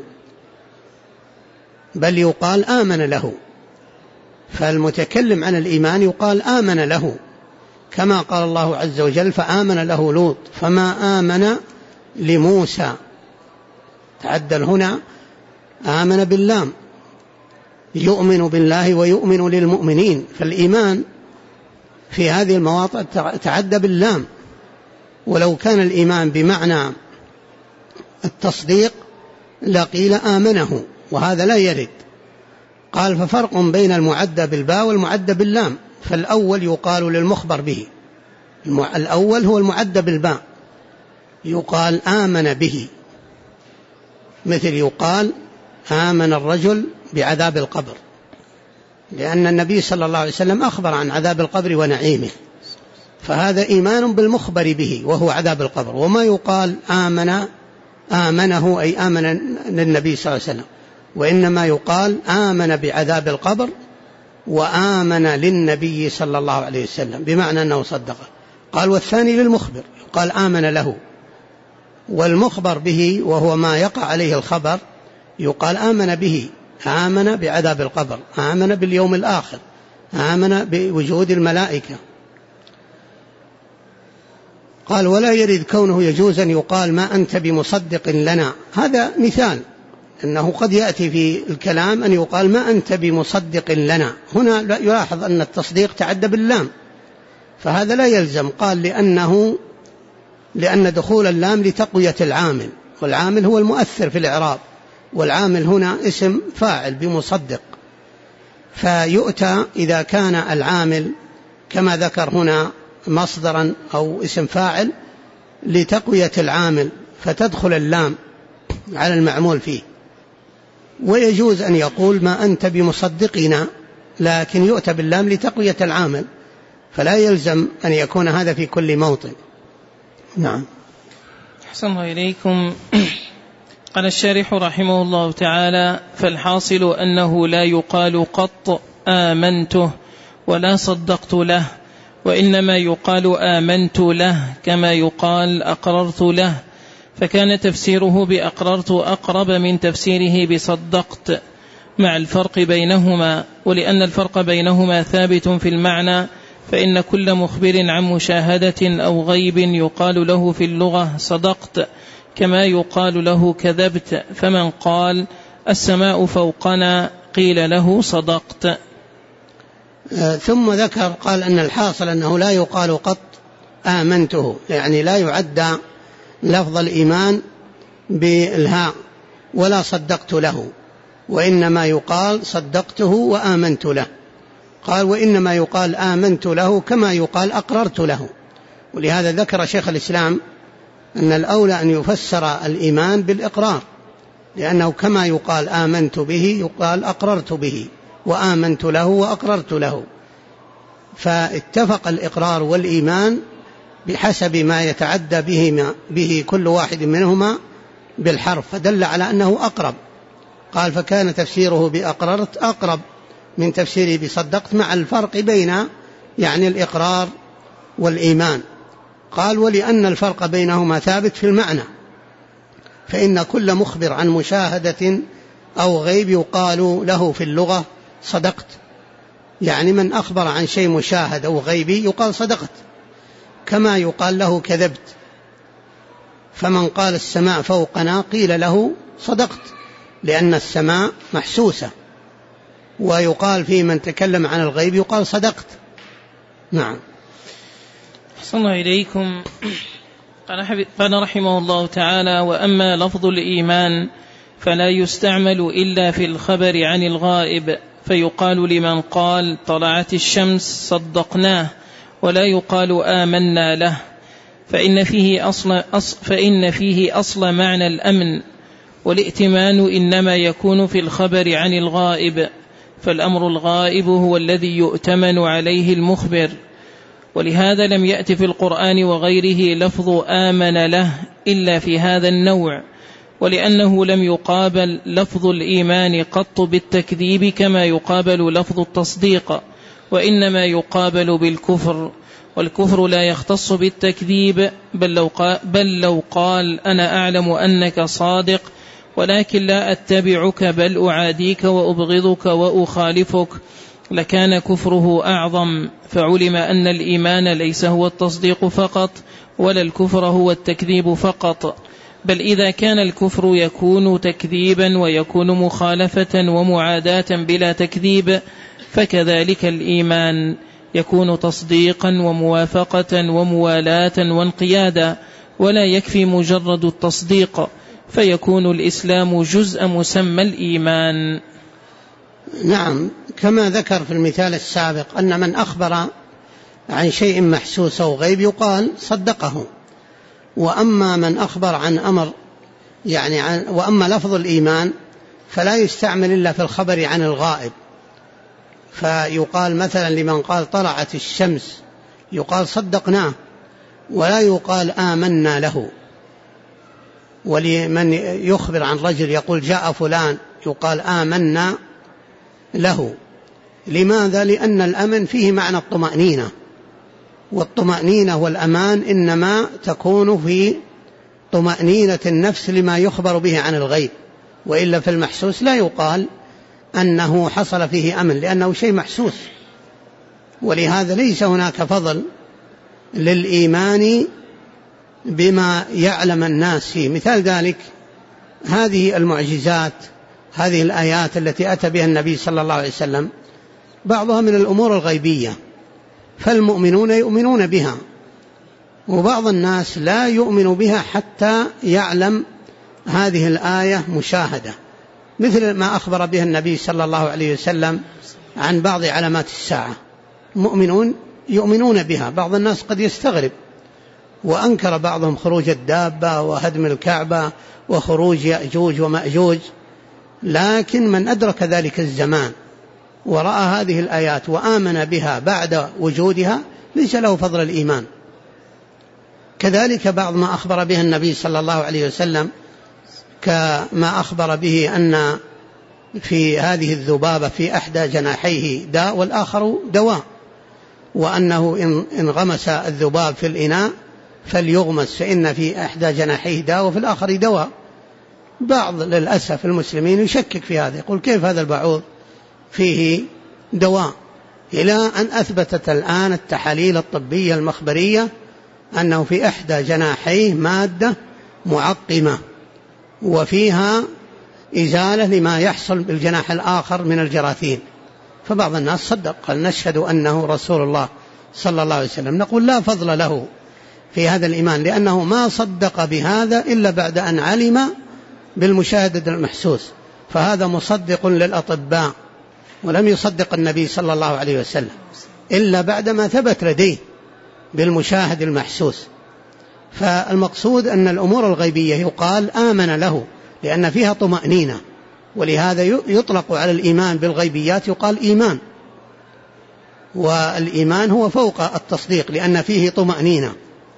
بل يقال آمن له. فالمتكلم عن الإيمان يقال آمن له، كما قال الله عز وجل فآمن له لوط فما آمن لموسى، تعدل هنا آمن باللام، يؤمن بالله ويؤمن للمؤمنين، فالإيمان في هذه المواطن تعدى باللام. ولو كان الإيمان بمعنى التصديق لقيل آمنه، وهذا لا يرد. قال ففرق بين المعدى بالباء والمعدى باللام، فالأول يقال للمخبر به، الأول هو المعدى بالباء، يقال آمن به، مثل يقال آمن الرجل بعذاب القبر، لأن النبي صلى الله عليه وسلم أخبر عن عذاب القبر ونعيمه، فهذا إيمان بالمخبر به وهو عذاب القبر. وما يقال آمنه أي آمن للنبي صلى الله عليه وسلم، وإنما يقال آمن بعذاب القبر وآمن للنبي صلى الله عليه وسلم بمعنى أنه صدقه. قال والثاني للمخبر يقال آمن له، والمخبر به وهو ما يقع عليه الخبر يقال آمن به، آمن بعذاب القبر، آمن باليوم الآخر، آمن بوجود الملائكة. قال ولا يرد كونه يجوز أن يقال ما أنت بمصدق لنا، هذا مثال أنه قد يأتي في الكلام أن يقال ما أنت بمصدق لنا، هنا يلاحظ أن التصديق تعدى باللام، فهذا لا يلزم. قال لأن دخول اللام لتقوية العامل، والعامل هو المؤثر في الإعراب، والعامل هنا اسم فاعل بمصدق، فيؤتى إذا كان العامل كما ذكر هنا مصدرا أو اسم فاعل لتقوية العامل فتدخل اللام على المعمول فيه. ويجوز أن يقول ما أنت بمصدقنا، لكن يؤتى باللام لتقوية العامل، فلا يلزم أن يكون هذا في كل موطن. نعم. أحسن الله إليكم. قال الشارح رحمه الله تعالى فالحاصل أنه لا يقال قط آمنته ولا صدقت له، وإنما يقال آمنت له كما يقال أقررت له، فكان تفسيره بأقررت أقرب من تفسيره بصدقت مع الفرق بينهما. ولأن الفرق بينهما ثابت في المعنى، فإن كل مخبر عن مشاهدة أو غيب يقال له في اللغة صدقت كما يقال له كذبت، فمن قال السماء فوقنا قيل له صدقت. ثم ذكر قال أن الحاصل أنه لا يقال قط آمنته، يعني لا يعدى لفظ الإيمان بالهاء ولا صدقت له، وإنما يقال صدقته وآمنت له. قال وإنما يقال آمنت له كما يقال أقررت له، ولهذا ذكر شيخ الإسلام أن الأولى أن يفسر الإيمان بالإقرار، لأنه كما يقال آمنت به يقال أقررت به، وآمنت له وأقررت له، فاتفق الإقرار والإيمان بحسب ما يتعدى به كل واحد منهما بالحرف، فدل على أنه أقرب. قال فكان تفسيره بأقررت أقرب من تفسيره بصدقت مع الفرق بين يعني الإقرار والإيمان. قال ولأن الفرق بينهما ثابت في المعنى، فإن كل مخبر عن مشاهدة أو غيب يقال له في اللغة صدقت، يعني من أخبر عن شيء مشاهد أو غيبي يقال صدقت، كما يقال له كذبت. فمن قال السماء فوقنا قيل له صدقت، لأن السماء محسوسة. ويقال في من تكلم عن الغيب يقال صدقت. نعم. أحسن الله إليكم. قال رحمه الله تعالى: وأما لفظ الإيمان فلا يستعمل إلا في الخبر عن الغائب، فيقال لمن قال طلعت الشمس صدقناه، ولا يقال آمنا له، فإن فيه أصل معنى الأمن، والائتمان إنما يكون في الخبر عن الغائب، فالأمر الغائب هو الذي يؤتمن عليه المخبر. ولهذا لم يأت في القرآن وغيره لفظ آمن له إلا في هذا النوع، ولأنه لم يقابل لفظ الإيمان قط بالتكذيب كما يقابل لفظ التصديق، وإنما يقابل بالكفر، والكفر لا يختص بالتكذيب، بل لو قال أنا أعلم أنك صادق ولكن لا أتبعك بل أعاديك وأبغضك وأخالفك لكان كفره أعظم. فعلم أن الإيمان ليس هو التصديق فقط، ولا الكفر هو التكذيب فقط، بل إذا كان الكفر يكون تكذيبا ويكون مخالفة ومعاداة بلا تكذيب، فكذلك الإيمان يكون تصديقا وموافقة وموالاة وانقيادا، ولا يكفي مجرد التصديق، فيكون الإسلام جزء مسمى الإيمان. نعم، كما ذكر في المثال السابق أن من أخبر عن شيء محسوس أو غيب يقال صدقه. وأما من أخبر عن أمر وأما لفظ الإيمان فلا يستعمل إلا في الخبر عن الغائب، فيقال مثلا لمن قال طلعت الشمس يقال صدقناه، ولا يقال آمنا له. ولمن يخبر عن رجل يقول جاء فلان يقال آمنا له. لماذا؟ لأن الأمن فيه معنى الطمأنينة، والطمأنينة والأمان إنما تكون في طمأنينة النفس لما يخبر به عن الغيب، وإلا في المحسوس لا يقال أنه حصل فيه أمن لأنه شيء محسوس. ولهذا ليس هناك فضل للإيمان بما يعلم الناس فيه. مثال ذلك هذه المعجزات، هذه الآيات التي أتى بها النبي صلى الله عليه وسلم بعضها من الأمور الغيبية، فالمؤمنون يؤمنون بها، وبعض الناس لا يؤمن بها حتى يعلم هذه الآية مشاهدة، مثل ما أخبر بها النبي صلى الله عليه وسلم عن بعض علامات الساعة. مؤمنون يؤمنون بها، بعض الناس قد يستغرب، وأنكر بعضهم خروج الدابة وهدم الكعبة وخروج يأجوج ومأجوج، لكن من أدرك ذلك الزمان ورأى هذه الآيات وآمن بها بعد وجودها ليس له فضل الإيمان. كذلك بعض ما أخبر به النبي صلى الله عليه وسلم، كما أخبر به أن في هذه الذبابة في أحدى جناحيه داء والآخر دواء، وأنه إن غمس الذباب في الإناء فليغمس فإن في أحدى جناحيه داء وفي الآخر دواء. بعض للأسف المسلمين يشكك في هذا، يقول كيف هذا البعوض فيه دواء، إلى أن أثبتت الآن التحاليل الطبية المخبرية أنه في إحدى جناحيه مادة معقمة وفيها إزالة لما يحصل بالجناح الآخر من الجراثيم. فبعض الناس صدق، قال نشهد أنه رسول الله صلى الله عليه وسلم. نقول لا فضل له في هذا الإيمان، لأنه ما صدق بهذا إلا بعد أن علم بالمشاهدة المحسوس، فهذا مصدق للأطباء، ولم يصدق النبي صلى الله عليه وسلم إلا بعدما ثبت لديه بالمشاهد المحسوس. فالمقصود أن الأمور الغيبية يقال آمن له لأن فيها طمأنينة، ولهذا يطلق على الإيمان بالغيبيات يقال إيمان، والإيمان هو فوق التصديق لأن فيه طمأنينة.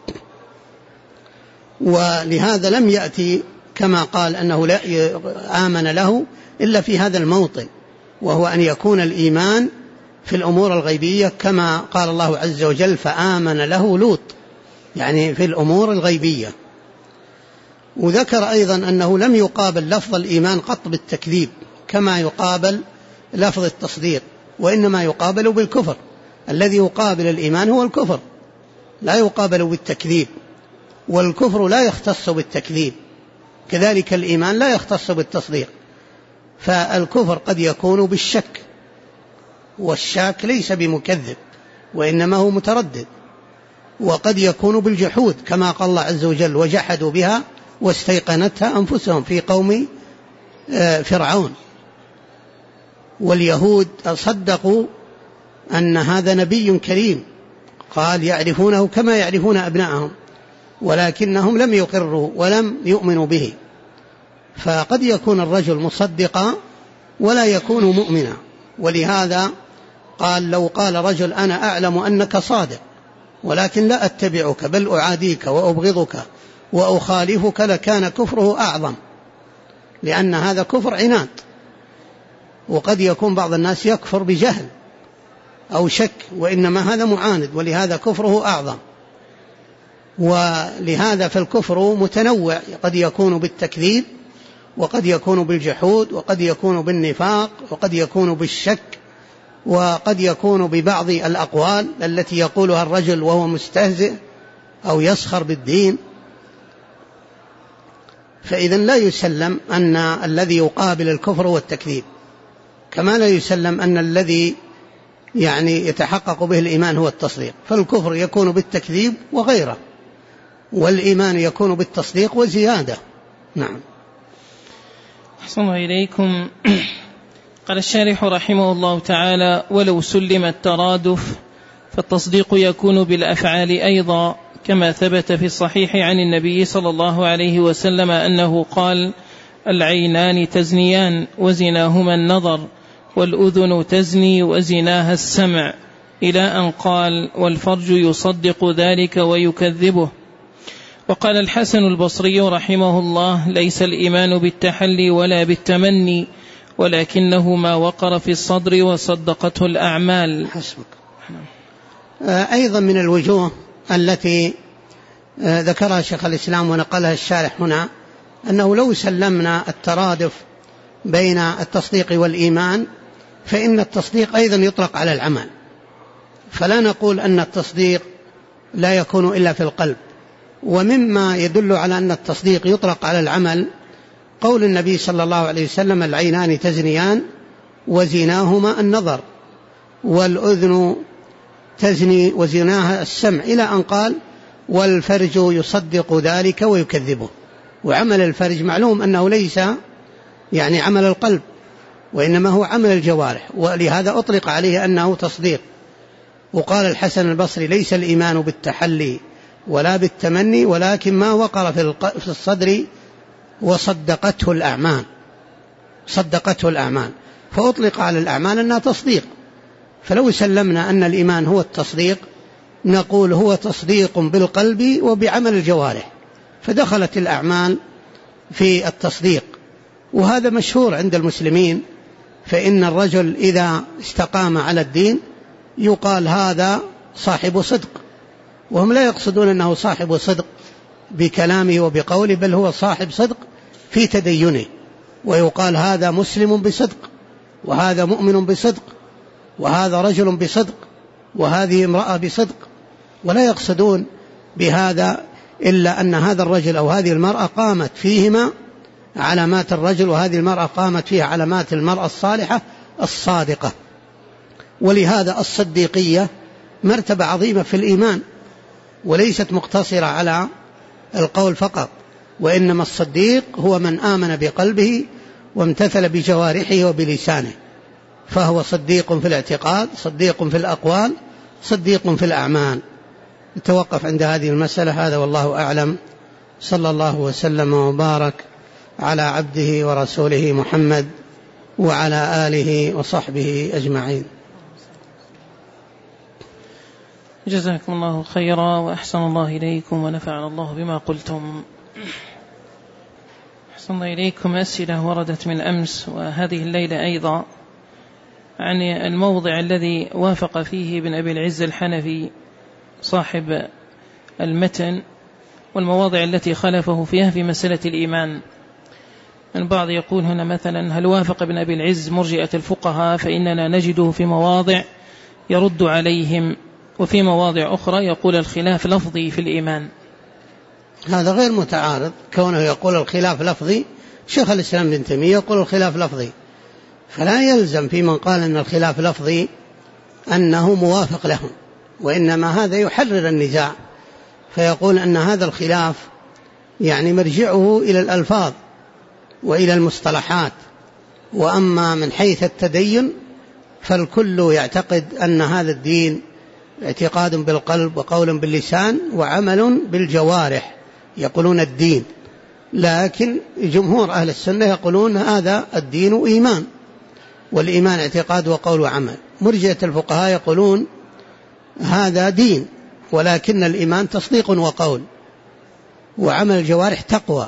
ولهذا لم يأتي كما قال أنه لا آمن له إلا في هذا الموطن، وهو أن يكون الإيمان في الأمور الغيبية كما قال الله عز وجل فآمن له لوط، يعني في الأمور الغيبية. وذكر أيضا أنه لم يقابل لفظ الإيمان قط بالتكذيب كما يقابل لفظ التصديق، وإنما يقابل بالكفر. الذي يقابل الإيمان هو الكفر، لا يقابل بالتكذيب، والكفر لا يختص بالتكذيب، كذلك الإيمان لا يختص بالتصديق. فالكفر قد يكون بالشك، والشاك ليس بمكذب وإنما هو متردد، وقد يكون بالجحود كما قال الله عز وجل وجحدوا بها واستيقنتها أنفسهم في قوم فرعون. واليهود صدقوا أن هذا نبي كريم، قال يعرفونه كما يعرفون أبناءهم، ولكنهم لم يقروا ولم يؤمنوا به. فقد يكون الرجل مصدقا ولا يكون مؤمنا. ولهذا قال لو قال رجل أنا أعلم أنك صادق ولكن لا أتبعك بل أعاديك وأبغضك وأخالفك لكان كفره أعظم، لأن هذا كفر عناد. وقد يكون بعض الناس يكفر بجهل أو شك، وإنما هذا معاند، ولهذا كفره أعظم. ولهذا فالكفر متنوع، قد يكون بالتكذيب، وقد يكون بالجحود، وقد يكون بالنفاق، وقد يكون بالشك، وقد يكون ببعض الأقوال التي يقولها الرجل وهو مستهزئ أو يسخر بالدين. فإذا لا يسلم أن الذي يقابل الكفر هو التكذيب، كما لا يسلم أن الذي يتحقق به الإيمان هو التصديق. فالكفر يكون بالتكذيب وغيره، والإيمان يكون بالتصديق وزيادة. نعم. أحسن الله إليكم. قال الشارح رحمه الله تعالى: ولو سلم الترادف فالتصديق يكون بالأفعال أيضا، كما ثبت في الصحيح عن النبي صلى الله عليه وسلم أنه قال: العينان تزنيان وزناهما النظر، والأذن تزني وزناها السمع، إلى أن قال: والفرج يصدق ذلك ويكذبه. وقال الحسن البصري رحمه الله: ليس الإيمان بالتحلي ولا بالتمني، ولكنه ما وقر في الصدر وصدقته الأعمال. حسبك. أيضا من الوجوه التي ذكرها شيخ الإسلام ونقلها الشارح هنا أنه لو سلمنا الترادف بين التصديق والإيمان فإن التصديق أيضا يطلق على العمل، فلا نقول أن التصديق لا يكون إلا في القلب. ومما يدل على أن التصديق يطلق على العمل قول النبي صلى الله عليه وسلم: العينان تزنيان وزناهما النظر، والأذن تزني وزناها السمع، إلى أن قال: والفرج يصدق ذلك ويكذبه. وعمل الفرج معلوم أنه ليس عمل القلب، وإنما هو عمل الجوارح، ولهذا أطلق عليه أنه تصديق. وقال الحسن البصري: ليس الإيمان بالتحلي ولا بالتمني، ولكن ما وقر في الصدر وصدقته الأعمال. صدقته الأعمال، فأطلق على الأعمال أنها تصديق. فلو سلمنا أن الإيمان هو التصديق نقول هو تصديق بالقلب وبعمل الجوارح، فدخلت الأعمال في التصديق. وهذا مشهور عند المسلمين، فإن الرجل إذا استقام على الدين يقال هذا صاحب صدق، وهم لا يقصدون أنه صاحب صدق بكلامه وبقوله، بل هو صاحب صدق في تدينه. ويقال هذا مسلم بصدق، وهذا مؤمن بصدق، وهذا رجل بصدق، وهذه امرأة بصدق، ولا يقصدون بهذا إلا أن هذا الرجل أو هذه المرأة قامت فيهما علامات الرجل، وهذه المرأة قامت فيها علامات المرأة الصالحة الصادقة. ولهذا الصديقية مرتبة عظيمة في الإيمان، وليست مقتصرة على القول فقط، وإنما الصديق هو من آمن بقلبه وامتثل بجوارحه وبلسانه، فهو صديق في الاعتقاد، صديق في الأقوال، صديق في الأعمال. نتوقف عند هذه المسألة. هذا والله أعلم، صلى الله وسلم وبارك على عبده ورسوله محمد وعلى آله وصحبه أجمعين. جزاكم الله خيرا وأحسن الله إليكم ونفعنا الله بما قلتم. أحسن الله إليكم. أسئلة وردت من أمس وهذه الليلة أيضا عن الموضع الذي وافق فيه ابن أبي العز الحنفي صاحب المتن، والمواضع التي خالفه فيها في مسألة الإيمان. البعض يقول هنا مثلا: هل وافق ابن أبي العز مرجئة الفقهاء؟ فإننا نجده في مواضع يرد عليهم، وفي مواضع أخرى يقول الخلاف لفظي في الإيمان. هذا غير متعارض، كونه يقول الخلاف لفظي، شيخ الإسلام ابن تيمية يقول الخلاف لفظي، فلا يلزم في من قال أن الخلاف لفظي أنه موافق لهم، وإنما هذا يحرر النزاع، فيقول أن هذا الخلاف يعني مرجعه إلى الألفاظ وإلى المصطلحات، وأما من حيث التدين فالكل يعتقد أن هذا الدين اعتقاد بالقلب وقول باللسان وعمل بالجوارح، يقولون الدين. لكن جمهور أهل السنة يقولون هذا الدين إيمان، والإيمان اعتقاد وقول وعمل. مرجئة الفقهاء يقولون هذا دين، ولكن الإيمان تصديق وقول، وعمل الجوارح تقوى.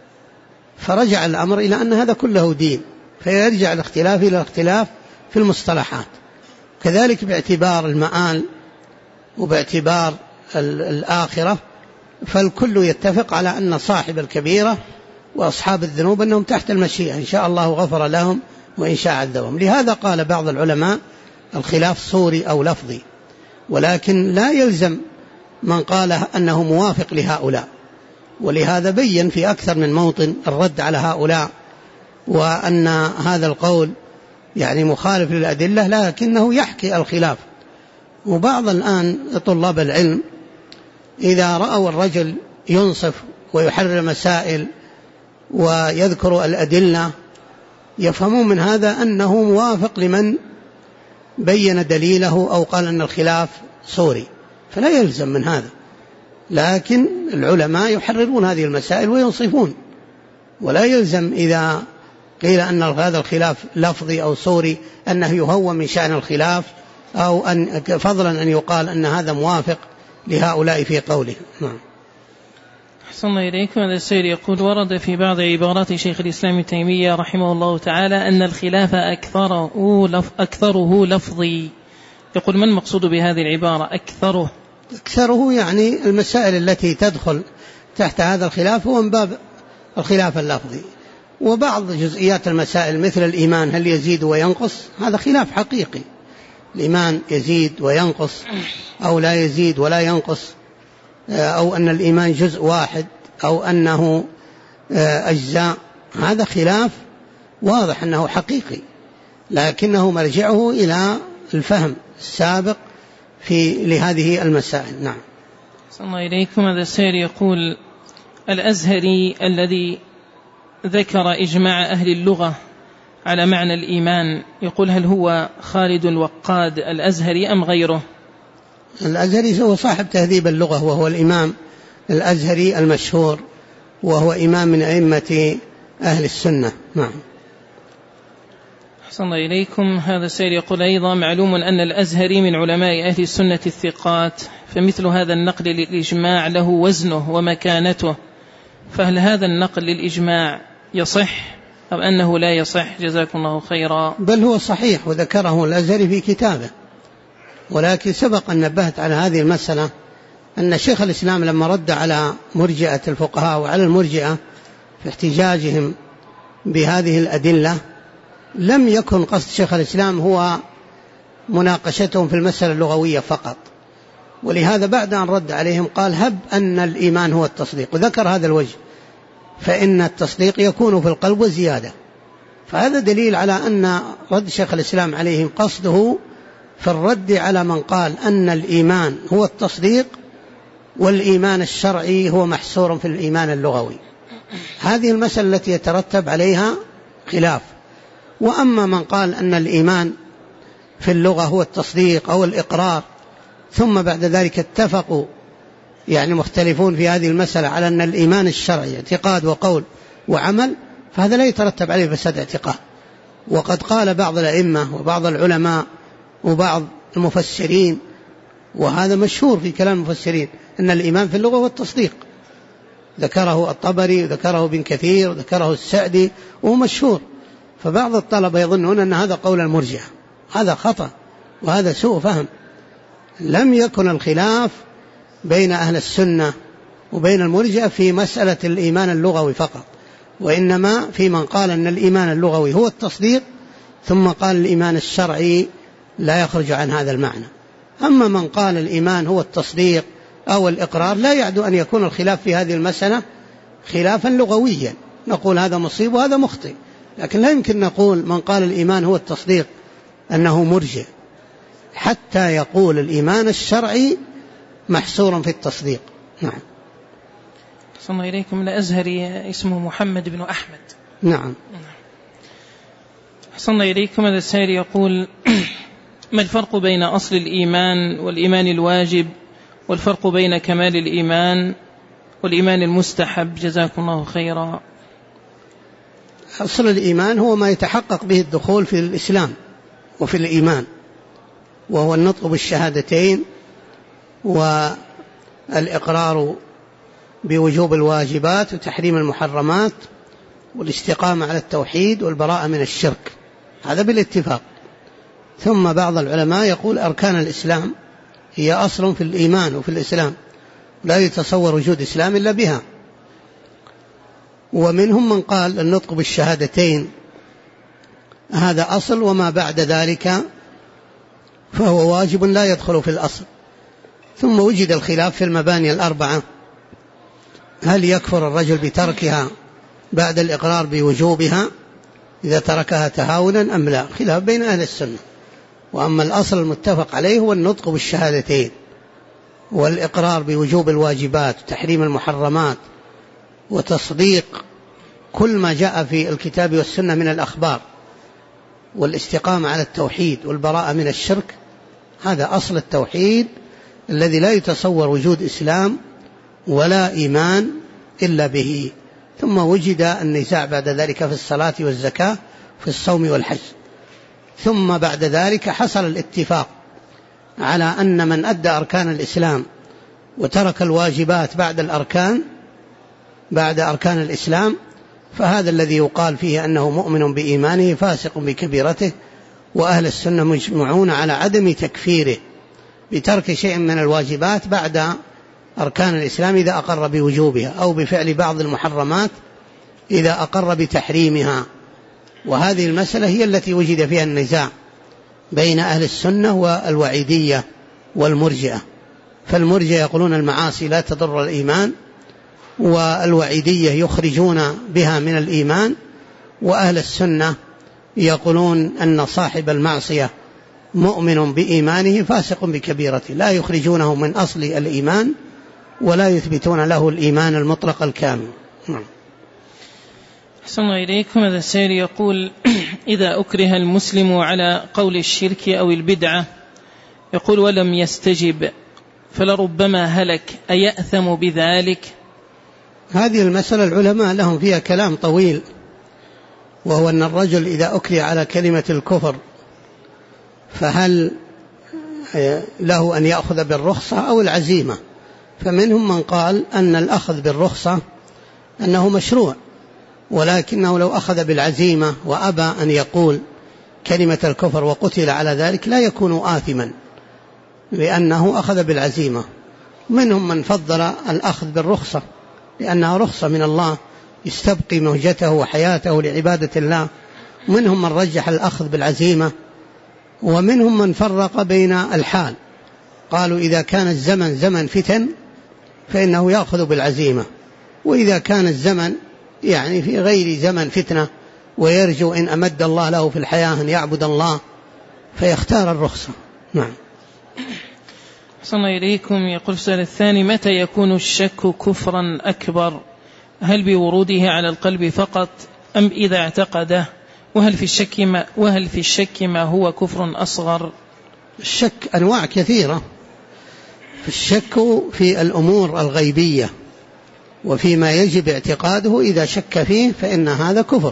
فرجع الأمر إلى أن هذا كله دين، فيرجع الاختلاف إلى الاختلاف في المصطلحات. كذلك باعتبار المآل وباعتبار الآخرة، فالكل يتفق على أن صاحب الكبيرة وأصحاب الذنوب أنهم تحت المشيئة، إن شاء الله غفر لهم وإن شاء عذبهم. لهذا قال بعض العلماء الخلاف صوري أو لفظي، ولكن لا يلزم من قال أنه موافق لهؤلاء. ولهذا بين في أكثر من موطن الرد على هؤلاء، وأن هذا القول يعني مخالف للأدلة، لكنه يحكي الخلاف. وبعض الآن طلاب العلم إذا رأوا الرجل ينصف ويحرر مسائل ويذكر الأدلة، يفهمون من هذا أنه موافق لمن بين دليله أو قال أن الخلاف صوري، فلا يلزم من هذا. لكن العلماء يحررون هذه المسائل وينصفون، ولا يلزم إذا قيل أن هذا الخلاف لفظي أو صوري أنه يهون من شأن الخلاف، أو أن فضلا أن يقال أن هذا موافق لهؤلاء في قوله. نعم. أحسن الله إليكم. هذا السيد يقول: ورد في بعض عبارات شيخ الإسلام ابن تيمية رحمه الله تعالى أن الخلاف أكثره لفظي. يقول: ما المقصود بهذه العبارة أكثره؟ أكثره يعني المسائل التي تدخل تحت هذا الخلاف هو من باب الخلاف اللفظي. وبعض جزئيات المسائل مثل الإيمان هل يزيد وينقص، هذا خلاف حقيقي، الإيمان يزيد وينقص أو لا يزيد ولا ينقص، أو أن الإيمان جزء واحد أو أنه أجزاء، هذا خلاف واضح أنه حقيقي، لكنه مرجعه إلى الفهم السابق لهذه المسائل. نعم. صلى الله إليكم. هذا السير يقول: الأزهري الذي ذكر إجماع أهل اللغة على معنى الإيمان، يقول: هل هو خالد الوقاد الأزهري أم غيره؟ الأزهري هو صاحب تهذيب اللغة، وهو الإمام الأزهري المشهور، وهو إمام من أئمة أهل السنة. نعم. أحسن الله إليكم. هذا السير يقول أيضا: معلوم أن الأزهري من علماء أهل السنة الثقات، فمثل هذا النقل للإجماع له وزنه ومكانته، فهل هذا النقل للإجماع يصح أو أنه لا يصح؟ جزاكم الله خيرا. بل هو صحيح، وذكره الأزهري في كتابه، ولكن سبق أن نبهت على هذه المسألة أن شيخ الإسلام لما رد على مرجئة الفقهاء وعلى المرجئة في احتجاجهم بهذه الأدلة، لم يكن قصد شيخ الإسلام هو مناقشتهم في المسألة اللغوية فقط، ولهذا بعد أن رد عليهم قال: هب أن الإيمان هو التصديق، وذكر هذا الوجه، فإن التصديق يكون في القلب وزيادة. فهذا دليل على أن رد شيخ الإسلام عليهم قصده في الرد على من قال أن الإيمان هو التصديق والإيمان الشرعي هو محصور في الإيمان اللغوي. هذه المسألة التي يترتب عليها خلاف. وأما من قال أن الإيمان في اللغة هو التصديق أو الإقرار، ثم بعد ذلك اتفقوا يعني مختلفون في هذه المسألة على أن الإيمان الشرعي اعتقاد وقول وعمل، فهذا لا يترتب عليه فساد اعتقاد. وقد قال بعض الأئمة وبعض العلماء وبعض المفسرين، وهذا مشهور في كلام المفسرين، أن الإيمان في اللغة هو التصديق، ذكره الطبري وذكره ابن كثير وذكره السعدي، وهو مشهور. فبعض الطلبة يظنون أن هذا قول المرجئة، هذا خطأ وهذا سوء فهم. لم يكن الخلاف بين أهل السنة وبين المرجئة في مسألة الإيمان اللغوي فقط، وإنما في من قال أن الإيمان اللغوي هو التصديق ثم قال الإيمان الشرعي لا يخرج عن هذا المعنى. أما من قال الإيمان هو التصديق أو الإقرار لا يعد أن يكون الخلاف في هذه المسألة خلافا لغويا، نقول هذا مصيب وهذا مخطئ، لكن لا يمكن نقول من قال الإيمان هو التصديق أنه مرجئ حتى يقول الإيمان الشرعي محصورا في التصديق. نعم. صلى الله إليكم. الأزهري اسمه محمد بن أحمد. نعم. صلى الله إليكم. هذا السائل يقول ما الفرق بين أصل الإيمان والإيمان الواجب، والفرق بين كمال الإيمان والإيمان المستحب؟ جزاكم الله خيرا. أصل الإيمان هو ما يتحقق به الدخول في الإسلام وفي الإيمان، وهو النطق بالشهادتين والإقرار بوجوب الواجبات وتحريم المحرمات والاستقامة على التوحيد والبراءة من الشرك، هذا بالاتفاق. ثم بعض العلماء يقول أركان الإسلام هي أصل في الإيمان وفي الإسلام، لا يتصور وجود إسلام إلا بها. ومنهم من قال النطق بالشهادتين هذا أصل، وما بعد ذلك فهو واجب لا يدخل في الأصل. ثم وجد الخلاف في المباني الأربعة، هل يكفر الرجل بتركها بعد الإقرار بوجوبها إذا تركها تهاونا أم لا؟ خلاف بين أهل السنة. وأما الأصل المتفق عليه هو النطق بالشهادتين والإقرار بوجوب الواجبات وتحريم المحرمات وتصديق كل ما جاء في الكتاب والسنة من الأخبار والاستقامة على التوحيد والبراءة من الشرك. هذا أصل التوحيد الذي لا يتصور وجود إسلام ولا إيمان إلا به. ثم وجد النزاع بعد ذلك في الصلاة والزكاة في الصوم والحج. ثم بعد ذلك حصل الاتفاق على أن من أدى أركان الإسلام وترك الواجبات بعد أركان الإسلام فهذا الذي يقال فيه أنه مؤمن بإيمانه فاسق بكبيرته. وأهل السنة مجمعون على عدم تكفيره بترك شيء من الواجبات بعد أركان الإسلام إذا أقر بوجوبها، أو بفعل بعض المحرمات إذا أقر بتحريمها. وهذه المسألة هي التي وجد فيها النزاع بين أهل السنة والوعيدية والمرجئة. فالمرجئة يقولون المعاصي لا تضر الإيمان، والوعيدية يخرجون بها من الإيمان، وأهل السنة يقولون أن صاحب المعصية مؤمن بإيمانه فاسق بكبيرته، لا يخرجونه من أصل الإيمان ولا يثبتون له الإيمان المطلق الكامل. أحسن الله إليكم. هذا السائل يقول إذا أكره المسلم على قول الشرك أو البدعة يقول ولم يستجب فلربما هلك، أيأثم بذلك؟ هذه المسألة العلماء لهم فيها كلام طويل، وهو أن الرجل إذا أكره على كلمة الكفر فهل له أن يأخذ بالرخصة أو العزيمة؟ فمنهم من قال أن الأخذ بالرخصة أنه مشروع، ولكنه لو أخذ بالعزيمة وأبى أن يقول كلمة الكفر وقتل على ذلك لا يكون آثما لأنه أخذ بالعزيمة. منهم من فضل الأخذ بالرخصة لأنها رخصة من الله يستبقي مهجته وحياته لعبادة الله. منهم من رجح الأخذ بالعزيمة، ومنهم من فرق بين الحال، قالوا إذا كان الزمن زمن فتن فإنه يأخذ بالعزيمة، وإذا كان الزمن يعني في غير زمن فتنة ويرجو إن أمد الله له في الحياة أن يعبد الله فيختار الرخصة. نعم. أحسن الله إليكم. يقول السؤال الثاني متى يكون الشك كفرا أكبر؟ هل بوروده على القلب فقط أم إذا اعتقده؟ وهل في الشك ما هو كفر أصغر؟ الشك أنواع كثيرة. الشك في الأمور الغيبية وفيما يجب اعتقاده إذا شك فيه فإن هذا كفر.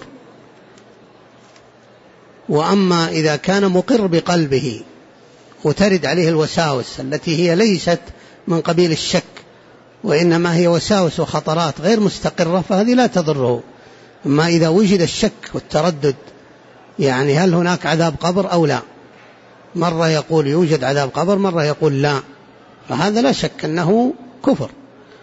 وأما إذا كان مقر بقلبه وترد عليه الوساوس التي هي ليست من قبيل الشك وإنما هي وساوس وخطرات غير مستقرة فهذه لا تضره. أما إذا وجد الشك والتردد يعني هل هناك عذاب قبر أو لا، مرة يقول يوجد عذاب قبر مرة يقول لا، فهذا لا شك أنه كفر.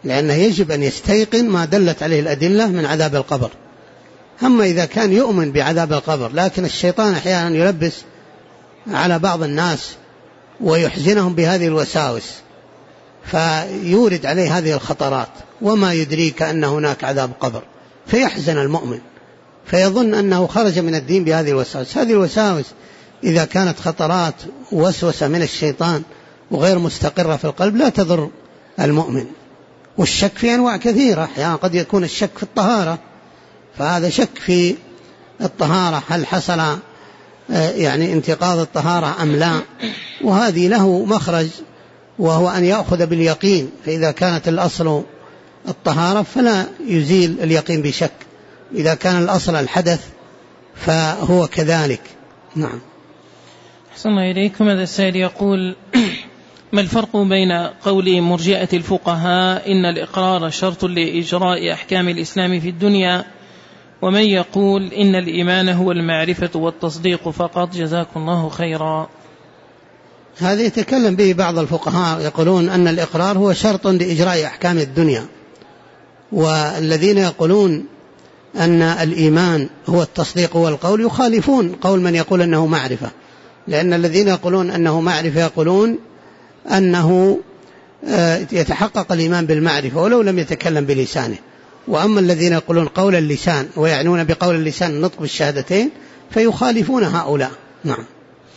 لأنه يجب أن يستيقن ما دلت عليه الأدلة من عذاب القبر. أما إذا كان يؤمن بعذاب القبر لكن الشيطان أحيانا يلبس على بعض الناس ويحزنهم بهذه الوساوس فيورد عليه هذه الخطرات، وما يدريك أن هناك عذاب قبر، فيحزن المؤمن فيظن أنه خرج من الدين بهذه الوساوس. هذه الوساوس إذا كانت خطرات وسوسة من الشيطان وغير مستقرة في القلب لا تضر المؤمن. والشك في أنواع كثيرة، يعني قد يكون الشك في الطهارة، فهذا شك في الطهارة هل حصل يعني انتقاض الطهارة أم لا، وهذه له مخرج وهو أن يأخذ باليقين، فإذا كانت الأصل الطهارة فلا يزيل اليقين بشك، إذا كان الأصل الحدث فهو كذلك. نعم. أحسن الله إليكم. هذا السائل يقول: ما الفرق بين قول مرجئة الفقهاء إن الإقرار شرط لإجراء أحكام الإسلام في الدنيا، ومن يقول إن الإيمان هو المعرفة والتصديق فقط؟ جزاكم الله خيرا. هذا يتكلم به بعض الفقهاء، يقولون أن الإقرار هو شرط لإجراء أحكام الدنيا، والذين يقولون أن الإيمان هو التصديق والقول يخالفون قول من يقول أنه معرفة، لأن الذين يقولون أنه معرفة يقولون أنه يتحقق الإيمان بالمعرفة ولو لم يتكلم بلسانه، وأما الذين يقولون قول اللسان ويعنون بقول اللسان النطق بالشهادتين فيخالفون هؤلاء. نعم.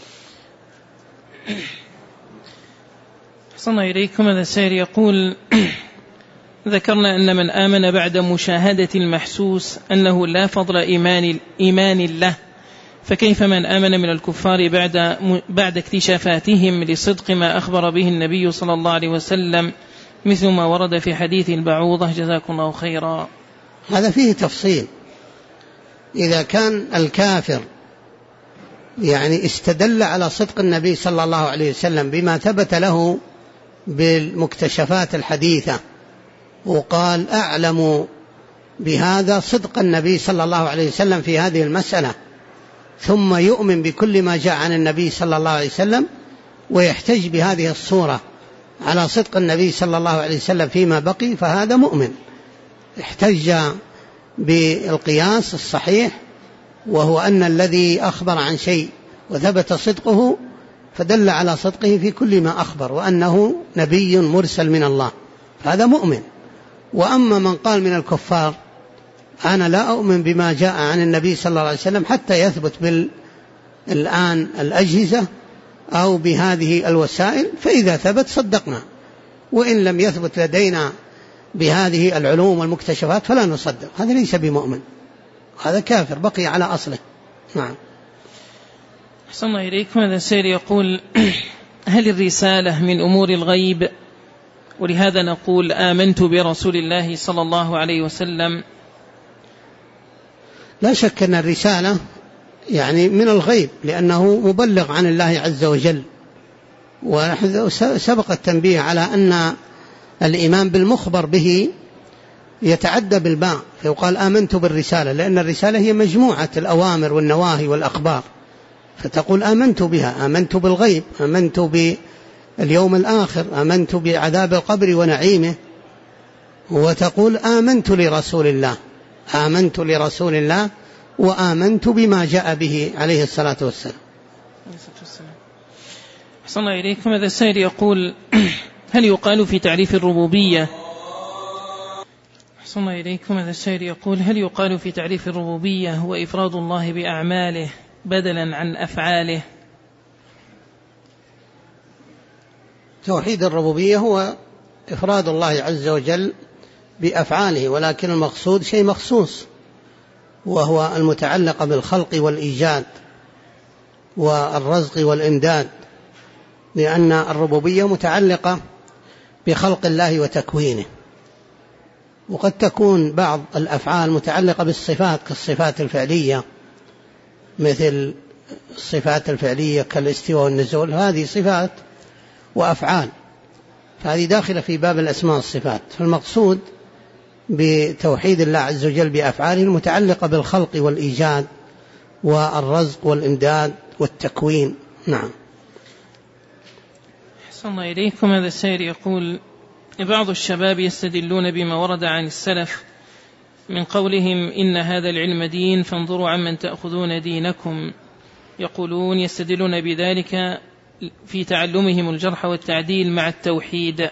أحسن إليكم. هذا السائل يقول: ذكرنا أن من آمن بعد مشاهدة المحسوس أنه لا فضل إيمان له، فكيف من آمن من الكفار بعد اكتشافاتهم لصدق ما أخبر به النبي صلى الله عليه وسلم مثل ما ورد في حديث البعوضة؟ جزاكم الله خيرا. هذا فيه تفصيل. إذا كان الكافر يعني استدل على صدق النبي صلى الله عليه وسلم بما ثبت له بالمكتشفات الحديثة وقال أعلم بهذا صدق النبي صلى الله عليه وسلم في هذه المسألة، ثم يؤمن بكل ما جاء عن النبي صلى الله عليه وسلم ويحتج بهذه الصورة على صدق النبي صلى الله عليه وسلم فيما بقي، فهذا مؤمن احتج بالقياس الصحيح، وهو أن الذي أخبر عن شيء وثبت صدقه فدل على صدقه في كل ما أخبر وأنه نبي مرسل من الله، فهذا مؤمن. وأما من قال من الكفار أنا لا أؤمن بما جاء عن النبي صلى الله عليه وسلم حتى يثبت الآن الأجهزة أو بهذه الوسائل، فإذا ثبت صدقنا، وإن لم يثبت لدينا بهذه العلوم والمكتشفات فلا نصدق. هذا ليس بمؤمن، هذا كافر بقي على أصله. نعم. أحسن الله إليكم. هذا السائل يقول: هل الرسالة من أمور الغيب؟ ولهذا نقول آمنت برسول الله صلى الله عليه وسلم. لا شك أن الرسالة يعني من الغيب، لأنه مبلغ عن الله عز وجل، وسبق التنبيه على أن الإيمان بالمخبر به يتعدى بالباء، فيقال آمنت بالرسالة، لأن الرسالة هي مجموعة الأوامر والنواهي والأخبار، فتقول آمنت بها، آمنت بالغيب، آمنت باليوم الآخر، آمنت بعذاب القبر ونعيمه، وتقول آمنت لرسول الله، آمنت لرسول الله وآمنت بما جاء به عليه الصلاة والسلام. أحسن الله إليكم. هذا السائل يقول: هل يقال في تعريف الربوبية أحسن الله إليكم. هذا السائل يقول: هل يقال في تعريف الربوبية هو إفراد الله بأعماله بدلا عن أفعاله؟ توحيد الربوبية هو إفراد الله عز وجل بأفعاله، ولكن المقصود شيء مخصوص، وهو المتعلق بالخلق والإيجاد والرزق والإمداد، لأن الربوبية متعلقة بخلق الله وتكوينه، وقد تكون بعض الأفعال متعلقة بالصفات كالصفات الفعلية، مثل الصفات الفعلية كالاستواء والنزول، هذه صفات وأفعال، فهذه داخلة في باب الأسماء والصفات. فالمقصود بتوحيد الله عز وجل بأفعاله المتعلقة بالخلق والإيجاد والرزق والإمداد والتكوين. نعم. أحسن الله إليكم. هذا السائل يقول: بعض الشباب يستدلون بما ورد عن السلف من قولهم إن هذا العلم دين فانظروا عمن تأخذون دينكم، يقولون يستدلون بذلك في تعلمهم الجرح والتعديل مع التوحيد.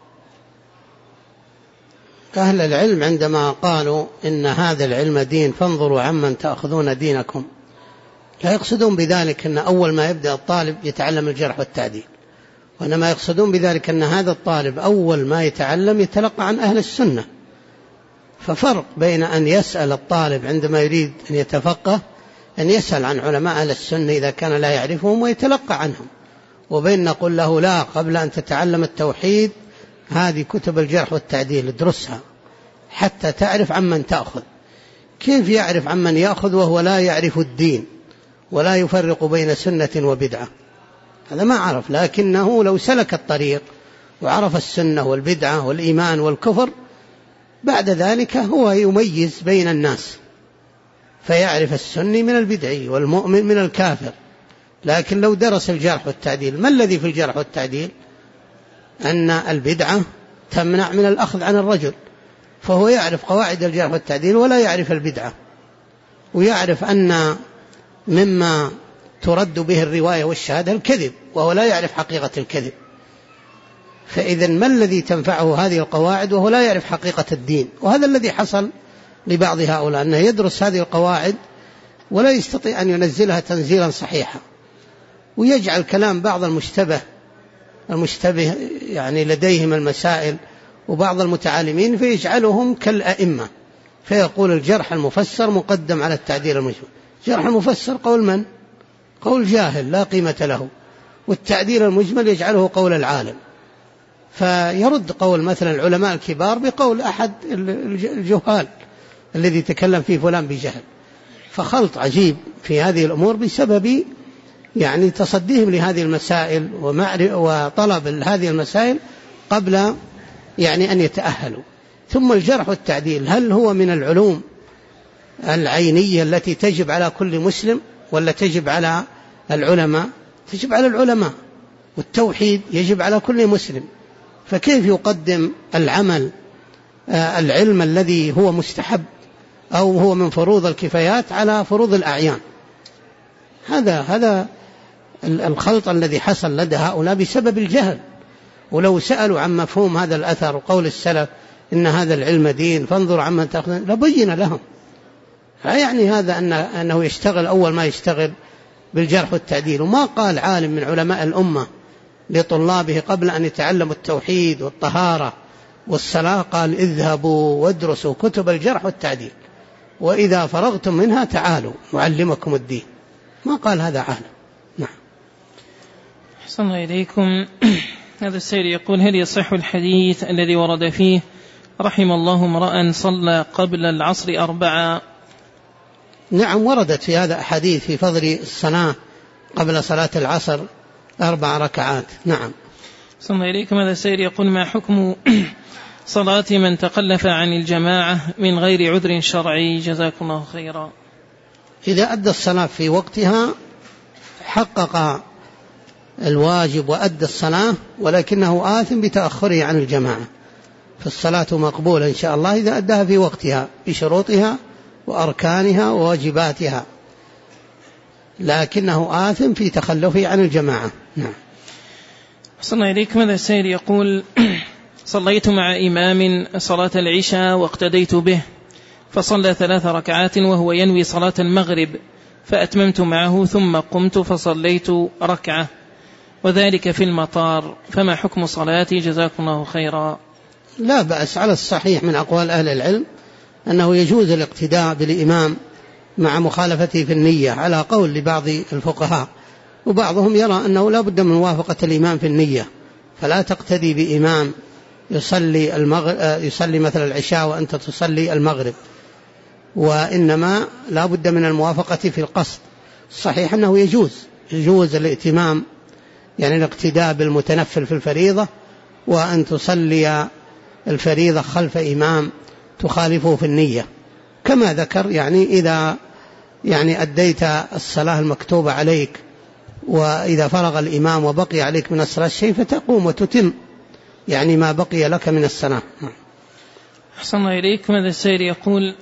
أهل العلم عندما قالوا إن هذا العلم دين فانظروا عمن تأخذون دينكم لا يقصدون بذلك أن أول ما يبدأ الطالب يتعلم الجرح والتعديل، وإنما يقصدون بذلك أن هذا الطالب أول ما يتعلم يتلقى عن أهل السنة. ففرق بين أن يسأل الطالب عندما يريد أن يتفقه أن يسأل عن علماء أهل السنة إذا كان لا يعرفهم ويتلقى عنهم، وبين نقول له لا، قبل أن تتعلم التوحيد هذه كتب الجرح والتعديل ادرسها حتى تعرف عمن تأخذ. كيف يعرف عمن يأخذ وهو لا يعرف الدين ولا يفرق بين سنة وبدعة؟ هذا ما عرف. لكنه لو سلك الطريق وعرف السنة والبدعة والإيمان والكفر بعد ذلك هو يميز بين الناس فيعرف السني من البدعي والمؤمن من الكافر. لكن لو درس الجرح والتعديل، ما الذي في الجرح والتعديل؟ أن البدعة تمنع من الأخذ عن الرجل، فهو يعرف قواعد الجرح والتعديل ولا يعرف البدعة، ويعرف أن مما ترد به الرواية والشهادة الكذب، وهو لا يعرف حقيقة الكذب. فإذا ما الذي تنفعه هذه القواعد وهو لا يعرف حقيقة الدين؟ وهذا الذي حصل لبعض هؤلاء، أنه يدرس هذه القواعد ولا يستطيع أن ينزلها تنزيلا صحيحا، ويجعل كلام بعض المشتبه يعني لديهم المسائل وبعض المتعالمين فيجعلهم كالأئمة، فيقول الجرح المفسر مقدم على التعديل المجمل. الجرح المفسر قول من؟ قول جاهل لا قيمة له، والتعديل المجمل يجعله قول العالم، فيرد قول مثلا العلماء الكبار بقول أحد الجهال الذي تكلم فيه فلان بجهل. فخلط عجيب في هذه الأمور بسبب يعني تصديهم لهذه المسائل وطلب هذه المسائل قبل يعني أن يتأهلوا. ثم الجرح والتعديل هل هو من العلوم العينية التي تجب على كل مسلم ولا تجب على العلماء؟ تجب على العلماء، والتوحيد يجب على كل مسلم. فكيف يقدم العلم الذي هو مستحب أو هو من فروض الكفايات على فروض الأعيان؟ هذا الخلط الذي حصل لدى هؤلاء بسبب الجهل. ولو سألوا عن مفهوم هذا الأثر وقول السلف إن هذا العلم دين فانظر عمن تأخذون لبين لهم. لا يعني هذا أنه يشتغل أول ما يشتغل بالجرح والتعديل. وما قال عالم من علماء الأمة لطلابه قبل أن يتعلموا التوحيد والطهارة والصلاة قال اذهبوا وادرسوا كتب الجرح والتعديل وإذا فرغتم منها تعالوا معلمكم الدين. ما قال هذا عالم. نعم. أحسن الله إليكم. هذا السيد يقول هل يصح الحديث الذي ورد فيه رحم الله امرأ صلى قبل العصر 4؟ نعم، وردت في هذا أحاديث في فضل الصلاة قبل صلاة العصر 4 ركعات. نعم. أحسن الله إليكم. هذا السيد يقول ما حكم صلاة من تخلف عن الجماعة من غير عذر شرعي؟ جزاكم الله خيرا. إذا أدى الصلاة في وقتها حقق الواجب وأدى الصلاة، ولكنه آثم بتأخره عن الجماعة، فالصلاة مقبولة إن شاء الله إذا أداها في وقتها بشروطها وأركانها وواجباتها، لكنه آثم في تخلفه عن الجماعة. نعم. صلى إليكم. هذا السيد يقول صليت مع إمام صلاة العشاء واقتديت به فصلى 3 ركعات وهو ينوي صلاة المغرب، فأتممت معه ثم قمت فصليت ركعة وذلك في المطار، فما حكم صلاتي؟ جزاكم الله خيرا. لا بأس، على الصحيح من أقوال أهل العلم أنه يجوز الاقتداء بالإمام مع مخالفته في النية على قول لبعض الفقهاء، وبعضهم يرى أنه لا بد من موافقة الإمام في النية، فلا تقتدي بإمام يصلي مثل العشاء وأنت تصلي المغرب، وإنما لا بد من الموافقة في القصد. الصحيح أنه يجوز الائتمام يعني الاقتداء بالمتنفل في الفريضة، وأن تصلي الفريضة خلف إمام تخالفه في النية، كما ذكر يعني إذا يعني أديت الصلاة المكتوبة عليك وإذا فرغ الإمام وبقي عليك من الصلاة شيء فتقوم وتتم، يعني ما بقي لك من السنة. أحسن الله إليكم. هذا السائل يقول: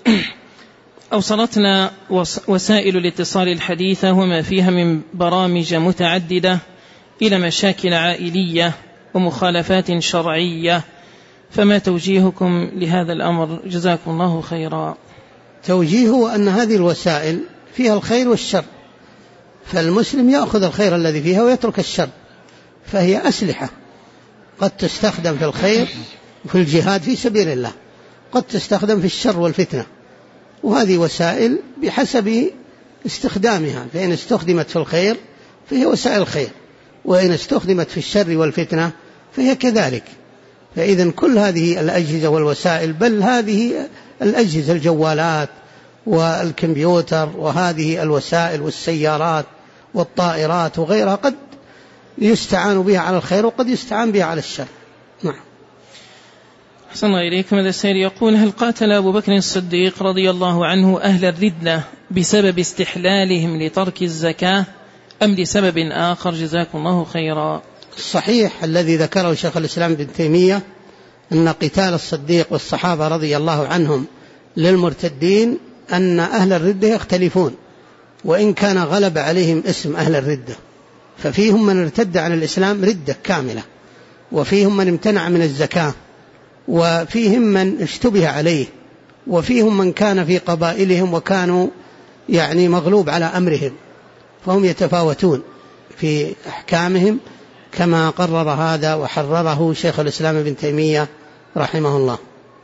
أوصلتنا وسائل الاتصال الحديثة وما فيها من برامج متعددة إلى مشاكل عائلية ومخالفات شرعية، فما توجيهكم لهذا الأمر؟ جزاكم الله خيرا. توجيهه أن هذه الوسائل فيها الخير والشر، فالمسلم يأخذ الخير الذي فيها ويترك الشر، فهي أسلحة قد تستخدم في الخير وفي الجهاد في سبيل الله، قد تستخدم في الشر والفتنة، وهذه وسائل بحسب استخدامها، فإن استخدمت في الخير فهي وسائل خير، وإن استخدمت في الشر والفتنة فهي كذلك. فإذن كل هذه الأجهزة والوسائل، بل هذه الأجهزة الجوالات والكمبيوتر وهذه الوسائل والسيارات والطائرات وغيرها قد يستعان بها على الخير وقد يستعان بها على الشر. نعم. أحسن الله إليكم. هذا السائل يقول: هل قاتل أبو بكر الصديق رضي الله عنه أهل الردة بسبب استحلالهم لترك الزكاة أم لسبب آخر؟ جزاكم الله خيرا. الصحيح الذي ذكره شيخ الإسلام ابن تيمية أن قتال الصديق والصحابة رضي الله عنهم للمرتدين أن أهل الردة يختلفون، وإن كان غلب عليهم اسم أهل الردة، ففيهم من ارتد عن الإسلام ردة كاملة، وفيهم من امتنع من الزكاة، وفيهم من اشتبه عليه، وفيهم من كان في قبائلهم وكانوا يعني مغلوب على أمرهم، فهم يتفاوتون في أحكامهم كما قرر هذا وحرره شيخ الإسلام ابن تيمية رحمه الله.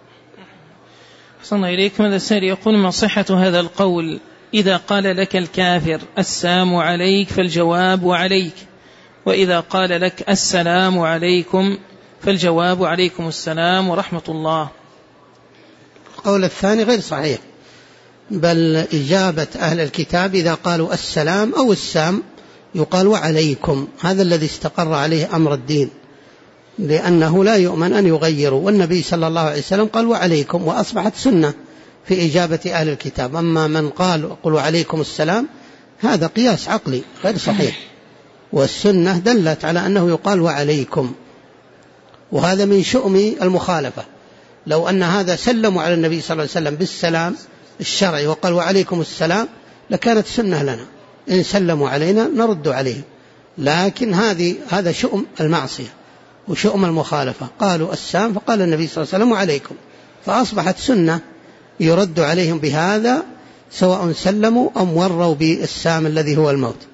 أحسن الله إليكم. هذا السائل يقول: ما صحة هذا القول إذا قال لك الكافر السلام عليك فالجواب عليك، وإذا قال لك السلام عليكم فالجواب عليكم السلام ورحمة الله؟ القول الثاني غير صحيح، بل إجابة أهل الكتاب إذا قالوا السلام أو السام يقال وعليكم، هذا الذي استقر عليه أمر الدين، لأنه لا يؤمن أن يغيروا، والنبي صلى الله عليه وسلم قال وعليكم، وأصبحت سنة في إجابة أهل الكتاب. أما من قال قلوا عليكم السلام هذا قياس عقلي غير صحيح، والسنة دلت على أنه يقال وعليكم، وهذا من شؤم المخالفة. لو أن هذا سلموا على النبي صلى الله عليه وسلم بالسلام الشرعي وقال وعليكم السلام لكانت سنة لنا، إن سلموا علينا نرد عليهم، لكن هذا شؤم المعصية وشؤم المخالفة، قالوا السلام فقال النبي صلى الله عليه وسلم وعليكم، فأصبحت سنة يرد عليهم بهذا سواء سلموا أم وروا بالسام الذي هو الموت.